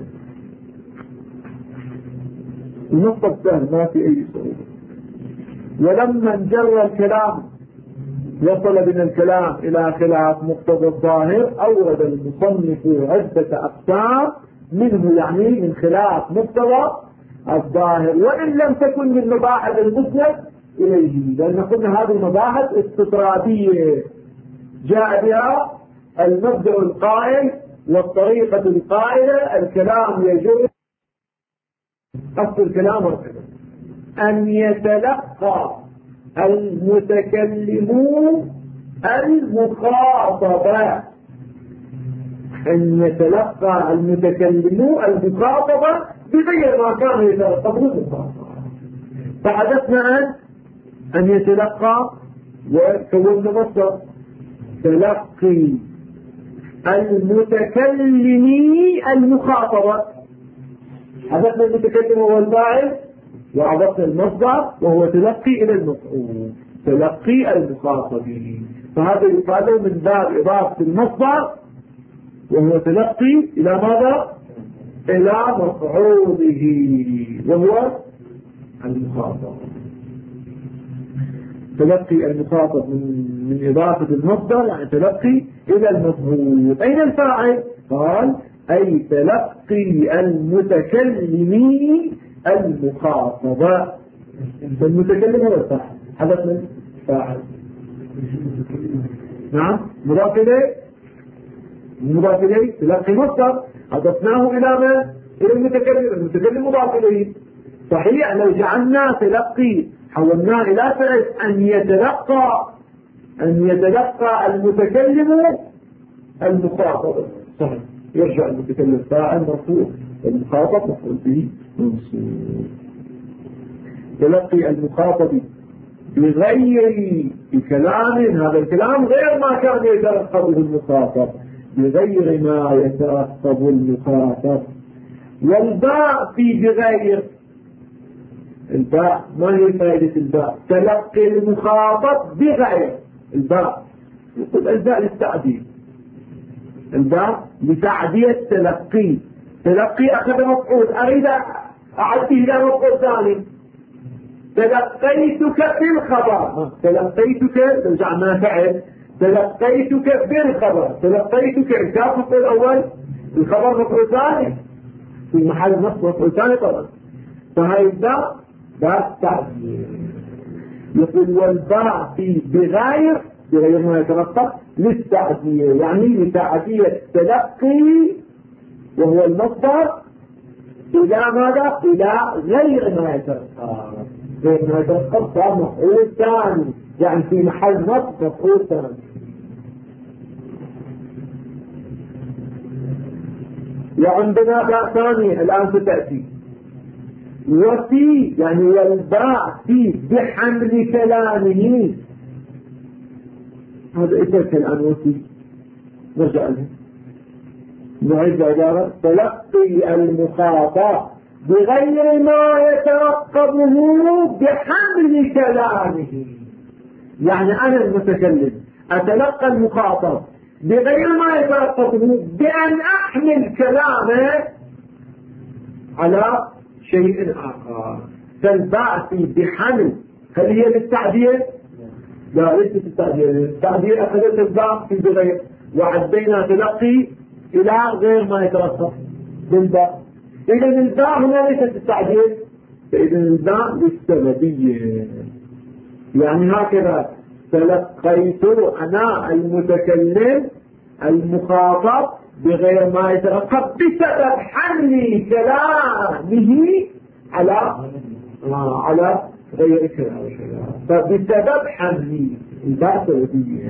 النقطة الثانية ما في أي صعوبة. ولما انجر الكلام وصل بنا الكلام إلى خلاف مقتضى الظاهر أورد المصنف عدة أقسام منه، يعني من خلاف مقتضى الظاهر، وإن لم تكن من مباحث المسند إليه، لأن قلنا هذه المباحث استطرادية جاء بها المبدأ القائل والطريقة القائلة الكلام يجر أصل الكلام هكذا أن يتلقى المتكلمون المخاطبة، أن يتلقى المتكلمون المخاطبة بغير ما كانوا يتلقون المخاطبة. فحدثنا أن يتلقى وكوننا مصدر تلقي المتكلمي المخاطبة، حدثنا المتكلم هو الفاعل وعرفنا المصدر وهو تلقي إلى المفعول، تلقي المخاطبين، فهذا يقال من باب إضافة المصدر وهو تلقي إلى ماذا؟ إلى مفعوله وهو المخاطب. تلقي المخاطب من إضافة المصدر يعني تلقي إلى المفعول. أين الفاعل؟ قال أي تلقي المتكلمين المخاطبة. المتكلم هو الفاعل، حدث من فاعل. نعم مضاف إليه، مضاف إليه تلقي مصدر أضفناه إلى من؟ إلى المتكلم، المتكلم مضاف إليه. صحيح لو جعلنا تلقي حولناه إلى فعل أن يتلقى المتكلم المخاطب، صحيح يرجع المتكلم فاعل مرفوع المخاطب مفعول به منصوب. تلقي المخاطب بغير كلام، هذا الكلام غير ما كان يترقبه المخاطب، بغير ما يترقب المخاطب. والباء في بغير، الباء ما هي فائدة الباء؟ تلقي المخاطب بغير، الباء يقول الباء للتعديل، الباء لتعدية تلقي، تلقي أخذ مفعول أريد أعديه إلى مفعول ثاني، تلقيتك بالخبر، تلقيتك رجعنا فعل، تلقيتك بالخبر، تلقيتك الكاف مفعول أول، الخبر مفعول ثاني في محل نصب مفعول ثاني طبعا. فهي الباء باء تعديل. يقول والباء في بغير ما يترقب للتعديل، يعني لتعدية التلقي وهو المصدر إلى ماذا؟ إلى غير ما يترقب، غير ما يترقب صار مفعول ثاني، يعني في محل نصب مفعول ثاني. وعندنا باء ثانية الآن ستأتي، وفي يعني والباء في بحمل كلامه، هذا إترك الآن وفي نرجع له نعيد عبارة تلقي المخاطب بغير ما يترقبه بحمل كلامه، يعني أنا المتكلم أتلقى المخاطب بغير ما يترقبه بأن أحمل كلامه على شيء آخر. فالباء في بحمل هل هي للتعديل؟ لا ليست للتعديل، التعديل أخذت الباء في بغير وعدينا تلقي إلى غير ما يترقب بالباء. إذا الباء هنا ليست التعديل، فإذا الباء للسببية، يعني هكذا تلقيت أنا المتكلم المخاطب بغير ما يترقب بسبب حمل كلامه على غير كلامه، فبسبب حمل الباء سببية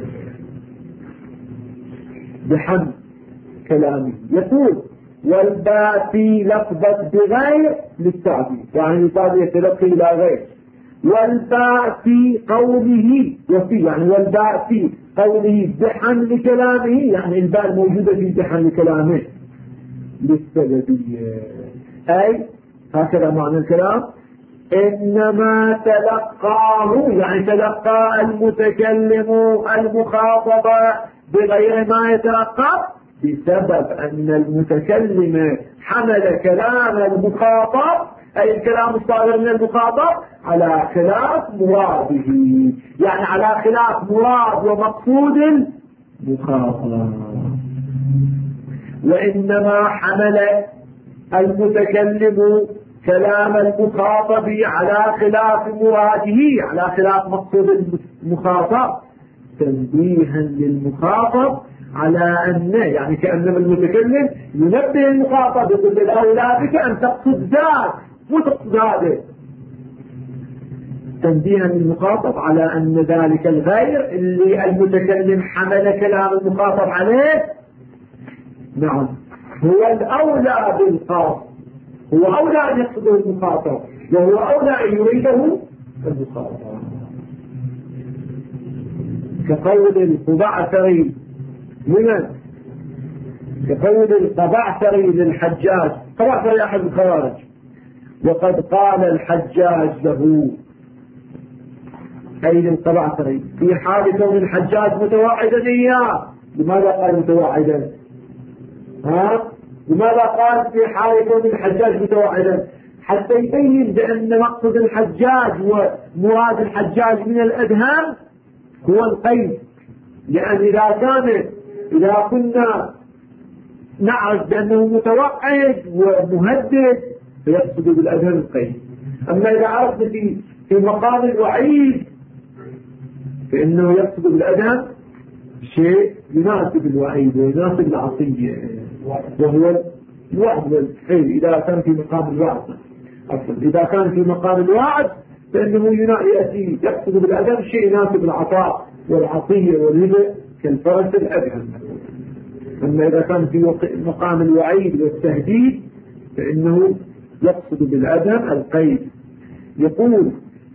بحمل كلامه. يقول والباء في لفظة بغير للتعديل، يعني الباء يتلقي إلى غير، والباء في قوله وفي يعني والباء في قوله بحمل كلامه، يعني الباء الموجودة في بحمل كلامه للسببية، أي هكذا معنى الكلام إنما تلقاه، يعني تلقى المتكلم المخاطب بغير ما يترقب بسبب أن المتكلم حمل كلام المخاطب، أي الكلام الصادر من المخاطب، على خلاف مراده، يعني على خلاف مراد ومقصود المخاطب. وإنما حمل المتكلم كلام المخاطب على خلاف مراده، على خلاف مقصود المخاطب، تنبيها للمخاطب على أن، يعني كأنما المتكلم ينبه المخاطب يقول لا بك أن تقصد ذاك مو تقصد هذا، تنبيها للمخاطب على أن ذلك الغير اللي المتكلم حمل كلام المخاطب عليه، نعم، هو الأولى بالقصد، هو أولى أن يقصده المخاطب، وهو أولى أن يريده المخاطب. كقول القبعثري لمن؟ كقول القبعثري للحجاج، قبعثري أحد الخوارج، وقد قال الحجاج له، أي للقبعثري، في حال كون الحجاج متوعدا إياه. لماذا قال متوعدا؟ لماذا قال في حال كون الحجاج متوعدا؟ حتى يبين بأن مقصد الحجاج ومراد الحجاج من الأدهان هو القيد، لأن إذا كنا نعرف بأنه متوعد ومهدد فيقصد بالأدهان القيد. أما إذا عرفنا في مقام الوعيد فإنه يقصد بالأدهان شيء يناسب الوعيد ويناسب العصية، وهو الوعد والحيل. إذا كان في مقام الوعد، إذا كان في مقام الوعد فإنه يأتي يقصد بالأدهان شيء يناسب العطاء والعطية والهبة كالفرس الأدهم. أما إذا كان في مقام الوعيد والتهديد فإنه يقصد بالأدهم القيد. يقول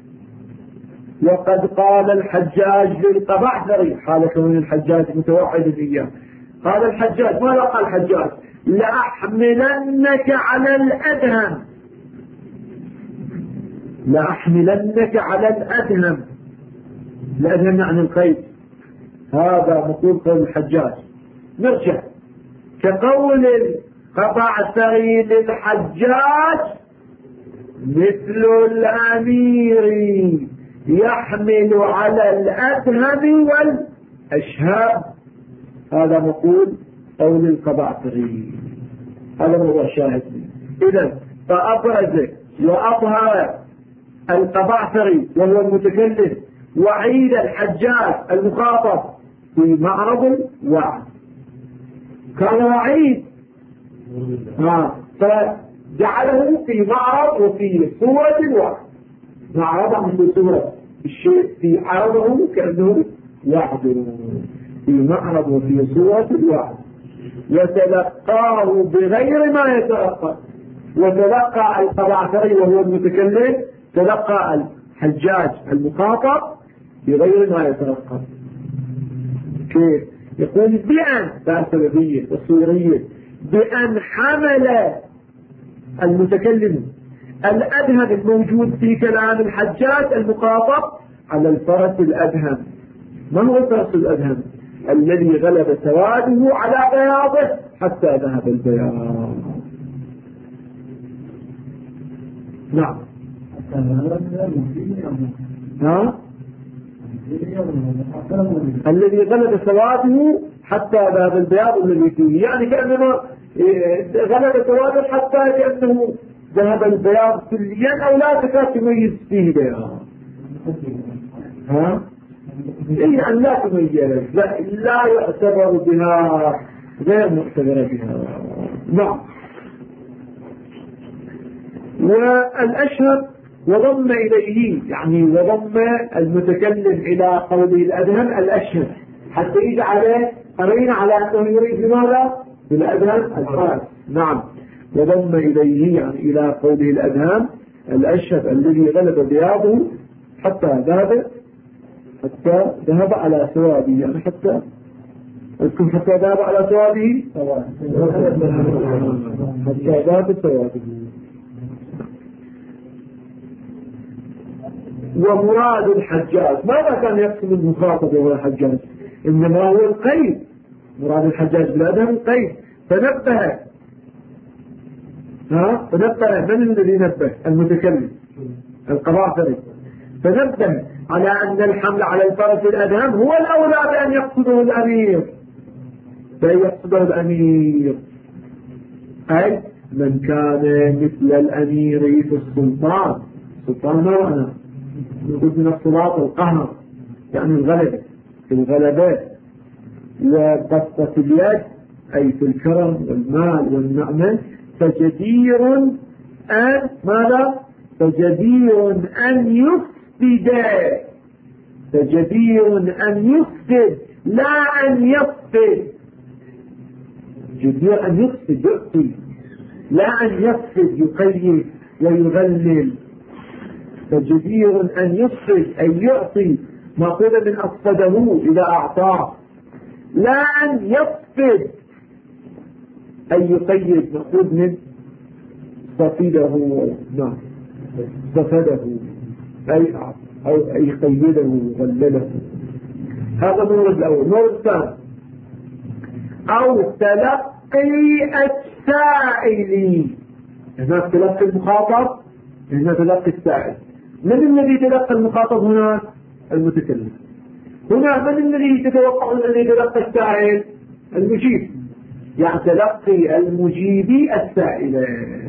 وقد قال الحجاج للقبعثري حال كون الحجاج متوعد إياه، قال الحجاج، ماذا قال الحجاج؟ لأحملنك على الأدهم، لأحملنك على الأدهم، الأدهم عن القيد، هذا مقول قول الحجاج. نرجع كقول القبعثري للحجاج مثل الأمير يحمل على الأدهم والأشهاب، هذا مقول قول القبعثري، هذا هو الشاهد. إذن فأبرز وأظهر القبعثري وهو المتكلم وعيد الحجاج المخاطب في معرض الوعد، كان وعيد فجعله في معرض وفي صورة الوعد، معرض في صورة الشيء في عرضه كأنه وعد في معرض وفي صورة الوعد، وتلقاه بغير ما يتلقى. وتلقى القبعثري وهو المتكلم، تلقى الحجاج المخاطب بغير ما يتلقى. كيف؟ يقول بأن سببية وصورية، بأن حمل المتكلم الأدهم الموجود في كلام الحجاج المخاطب على الفرس الأدهم. ما هو الفرس الأدهم؟ الذي غلب سواده على بياضه حتى ذهب البياض. نعم. الذي غلب سواده حتى ذهب البياض الذي فيه، يعني كأنما غلب سواده حتى كأنه ذهب البياض كليا أو لا تكاد تميز فيه بياض. إيه أن لا تميز، لا يعتبر بها، غير معتبر بها. نعم. والأشهر وضم إليه، يعني وضم المتكلم إلى قوله الأدهم الأشهر حتى يجعل قرينة على أنه يريد بماذا؟ بالأدهم الخاص. نعم. وضم إليه يعني إلى قوله الأدهم الأشهر الذي غلب بياضه حتى ذهب على سواده، يعني حتى ذهب على سواده، حتى ذهب سواده. ومراد الحجاج، ماذا كان يقصد المخاطب وهو الحجاج؟ إنما هو القيد، مراد الحجاج بالأدهم القيد. فنبه من الذي نبه؟ المتكلم القرافري. فنبه على أن الحمل على الفرس الأدهم هو الأولى بأن يقصده الأمير، أي من كان مثل الأمير في السلطان. السلطان نوعنا يقول من الصلاة القهر، يعني الغلبات وبسطة اليد، أي في الكرم والمال والنعمة. فجدير أن ماذا؟ فجدير أن يفسد لا أن يفسد. جدير أن يفسد يعطي، لا أن يفسد يقيد ويغلل. فجدير أن يفسد أي يعطي، مأخوذ من أفسده إذا أعطاه. لا أن يفسد أي يقيد، مأخوذ من صفده، نعم صفده أي قيده وغلله. هذا المورد الأول. المورد الثاني أو تلقي السائل. هنا تلقي المخاطب، هنا تلقي السائل. من الذي تلقى المخاطب هنا؟ المتكلم. هنا من الذي تتوقع الذي تلقى السائل؟ المجيب. يعني تلقي المجيب السائل.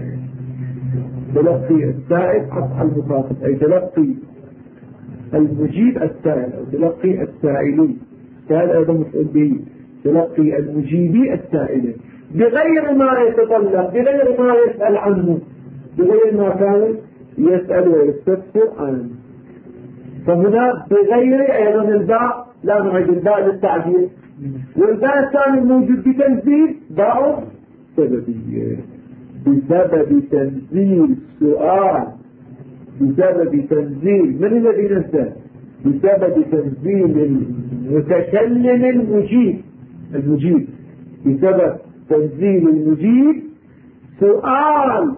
تلقي السائل قطع المخاطب، أي تلقي المجيب السائل، أو تلقي السائلين. السائل أيضا مفعول به. تلقي المجيب السائل بغير ما يتطلب، بغير ما يسأل عنه، بغير ما كان يسأل ويستفسر عنه. فهنا بغير أيضا الباء لا نعد الباء للتعبير، والباء الثاني الموجود بتنزيل باء سببية، بسبب تنزيل السؤال، بسبب تنزيل من الذي نزل؟ بسبب تنزيل المتكلم المجيب، بسبب تنزيل المجيب سؤال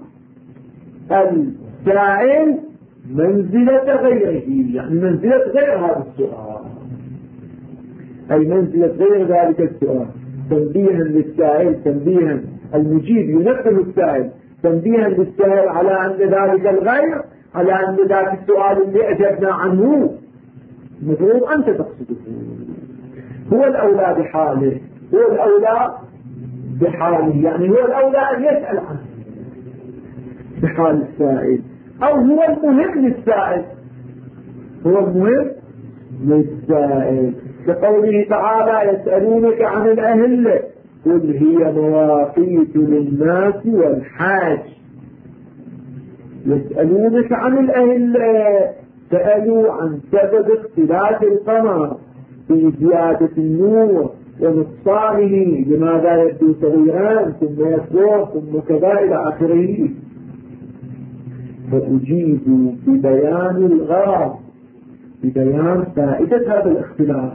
السائل منزلة غيره، يعني منزلة غير هذا السؤال، أي منزلة غير ذلك السؤال. تنبيها للسائل، تنبيها المجيب ينبه السائل تنبيها للسائل على أن ذلك الغير، على أن ذلك السؤال اللي أجبنا عنه المفروض أنت تقصده، هو الأولى بحاله، هو الأولى بحاله، يعني هو الأولى أن يسأل عنه بحال السائل، أو هو المهم للسائل، هو المهم للسائل. كقوله تعالى يسألونك عن الأهلة قل هي مواقيت للناس والحاج. يسألونك عن الأهلة، سألوا عن سبب اختلاف القمر في زيادة النور ونقصانه، لماذا يبدو صغيران ثم يكبر ثم كذا إلى آخره. فأجيبوا ببيان الغرض، ببيان فائدة هذا الاختلاف،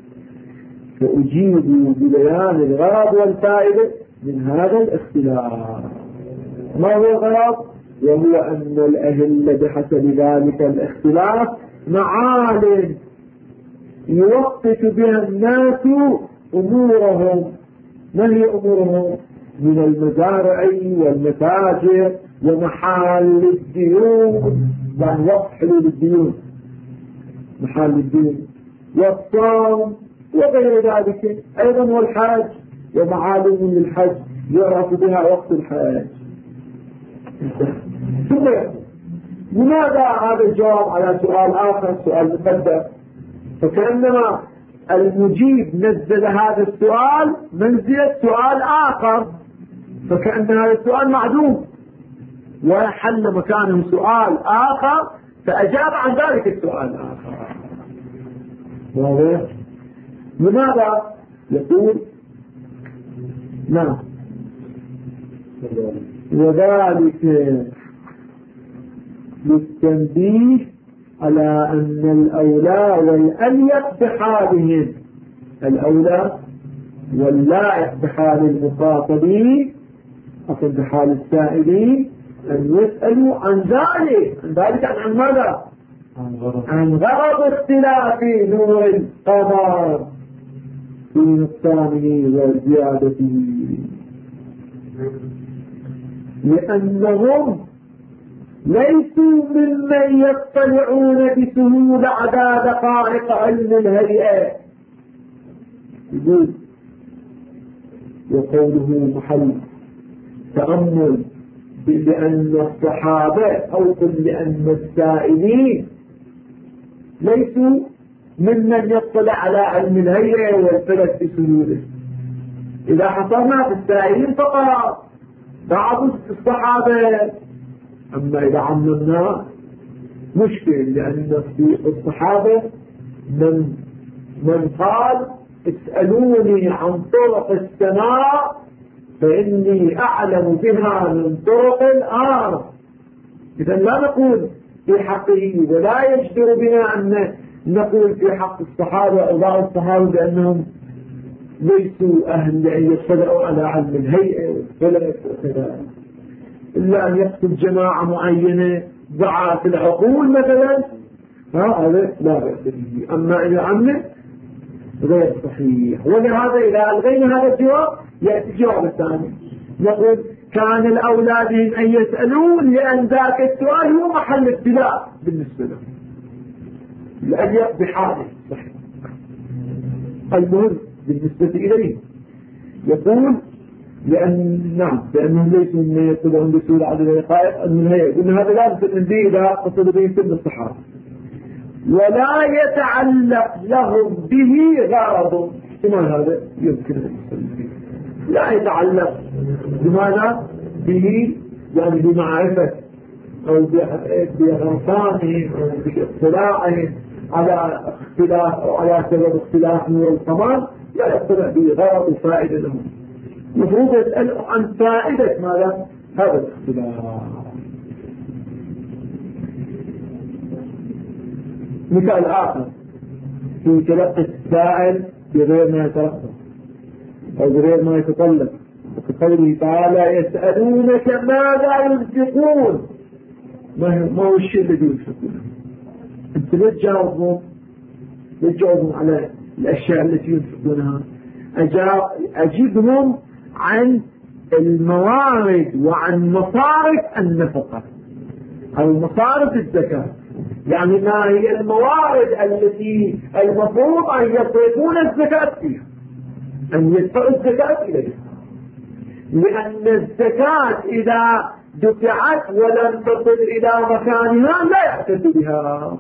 فأجيبوا ببيان الغرض والفائدة من هذا الاختلاف. ما هو الغرض؟ وهو أن الأهلة بحسب ذلك الاختلاف معالم يوقت بها الناس أمورهم. ما هي أمورهم؟ من المزارع والمتاجر ومحال الديون، يعني وقت حلول الديون، محال الديون والصوم وغير ذلك، أيضا والحاج ومعالم للحج يعرف بها وقت الحاج. ثم لماذا هذا الجواب على سؤال آخر، سؤال مقدر؟ فكأنما المجيب نزل هذا السؤال منزلة سؤال آخر، فكأن هذا السؤال معدوم وحل مكانه سؤال آخر فأجاب عن ذلك السؤال الآخر. واضح؟ لماذا؟ يقول نعم وذلك للتنبيه على أن الأولى والأليق بحالهم، الأولى واللائق بحال المخاطبين أصل بحال السائلين أن يسألوا عن ذلك عن ماذا؟ عن غرض اختلاف نور القمر، في نقصانه وزيادته، لأنهم ليسوا ممن يطلعون بسهولة على دقائق علم الهيئة. يقول وقوله محل تأمل لأن الصحابة أو لأن السائلين ليسوا ممن يطلع على علم الهيئة والفلك بسهولة. إذا حصلنا في السائلين فقط بعض الصحابة، أما إذا عممنا مشكل، لأن في الصحابة من قال اسألوني عن طرق السماء فإني أعلم بها من طرق الأرض. إذا لا نقول في حقه، ولا يجدر بنا أن نقول في حق الصحابة أو بعض الصحابة بأنهم ليسوا أهل لأن يطلعوا على علم الهيئة والفلك وكذا، إلا أن يقصد جماعة معينة ضعاف العقول مثلا، هذا لا بأس به. أما إذا عمل غير صحيح. ولهذا إذا ألغينا هذا الجواب يأتي الجواب الثاني، نقول كان الأولى بهم أن يسألون لأن ذاك السؤال هو محل ابتلاء بالنسبة لهم، لأن يقضي حاله صحيح. المهم بالنسبة إليه يقول لأنهم ليسوا من يطلعون بسهولة على الرقائق من هي، يقول هذا لا نسلم به إذا قصد به سن الصحابة، ولا يتعلق لهم به غرض. احتمال هذا يمكن أن يسلم به، لا يتعلق بماذا به، يعني بمعرفة أو بغرفانه أو باطلاعه على اختلاف أو على سبب اختلاف نور القمر، لا يطلع به غرض وفائدة لهم. مفروض يسأل عن فائدة ماذا هذا الاختلاف. مثال آخر في تلقي السائل بغير ما يترقب أو بغير ما يتطلب، في قوله تعالى يسألونك ماذا ينفقون، ما هو الشيء الذي ينفقونه؟ أنت لا تجاوبهم على الأشياء التي ينفقونها، أجيبهم عن الموارد وعن مصارف النفقة أو مصارف الزكاة. يعني ما هي الموارد التي المفروض أن يصرفون الزكاة فيها، أن يدفعوا الزكاة إليها، لأن الزكاة إذا دفعت ولم تصل إلى مكانها لا يعتد بها.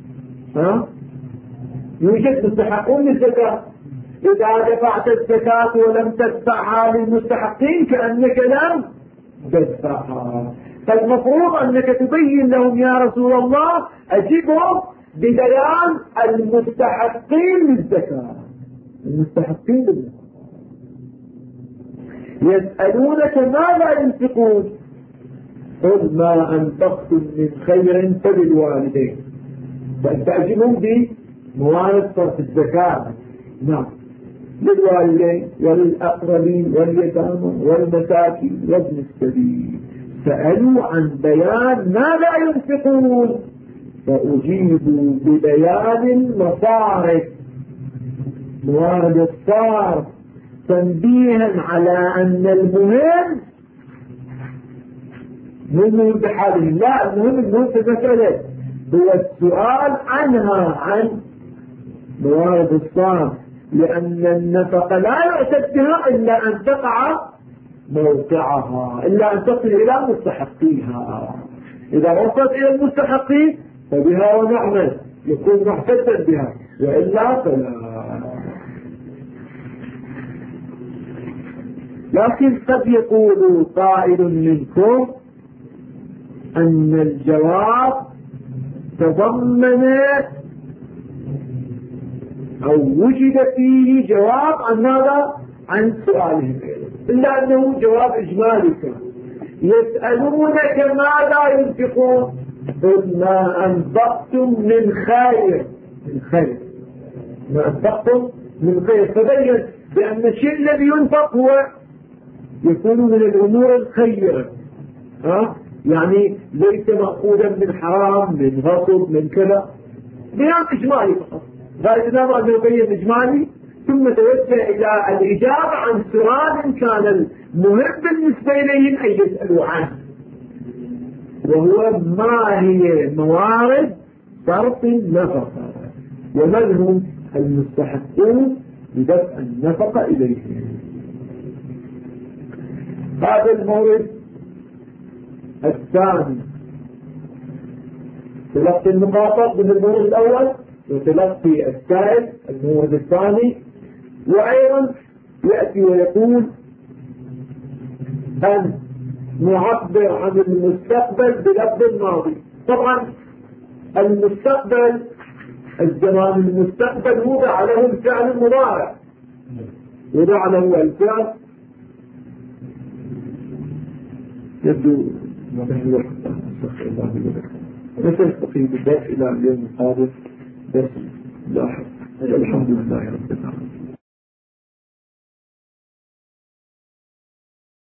يوجد مستحقون للزكاة، إذا دفعت الزكاة ولم تدفعها للمستحقين كأنك لم تدفعها. فالمفروض أنك تبين لهم يا رسول الله أجبهم ببيان المستحقين للزكاة، المستحقين للزكاة. يسألونك ماذا ينفقون، قل ما أنفقتم من خير فللوالدين، فأنت أجبهم بموارد صرف الزكاة. نعم، للوالدين وللأقربين واليتامى والمساكين وابن السبيل. سألوا عن بيان ماذا ينفقون فأجيبوا ببيان المصارف، موارد الصرف، تنبيها على أن المهم مهم بحالهم، لا المهم في المسألة هو السؤال عنها، عن موارد الصرف، لأن النفقة لا يعتد بها إلا أن تقع موقعها، إلا أن تصل إلى مستحقيها. إذا وصلت إلى المستحقين فبها ونعمة يكون محتدا بها، وإلا فلا. لكن قد يقول قائل منكم أن الجواب تضمن أو وجد فيه جواب عن ماذا؟ عن سؤالهم، إلا أنه جواب إجمالي. يسألونك ماذا ينفقون، قل ما أنفقتم من خير، من خير، ما أنفقتم من خير. فبين بأن الشيء الذي ينفق هو يكون من الأمور الخيرة، يعني ليس مأخوذا من حرام، من غصب، من كذا، بيان إجمالي فقط. فإذا ما أنه يبين إجمالي ثم ثم توجه إلى الإجابة عن سؤال كان المهم بالنسبة إليهم أن يسألوا عنه، وهو ما هي موارد صرف النفقة ومن هم المستحقون بدفع النفقة إليهم. هذا المورد الثاني تلقي المخاطب من المورد الأول وتلقي السائل المورد الثاني. وأيضا يأتي ويقول أن نعبر عن المستقبل بلفظ الماضي. طبعا المستقبل الزمان المستقبل وضع له الفعل المضارع، وضع له الفعل يبدو نحن نستغفر الله لك نستطيع بالذات إلى اليوم القادم بس لاحظ. الحمد لله رب العالمين.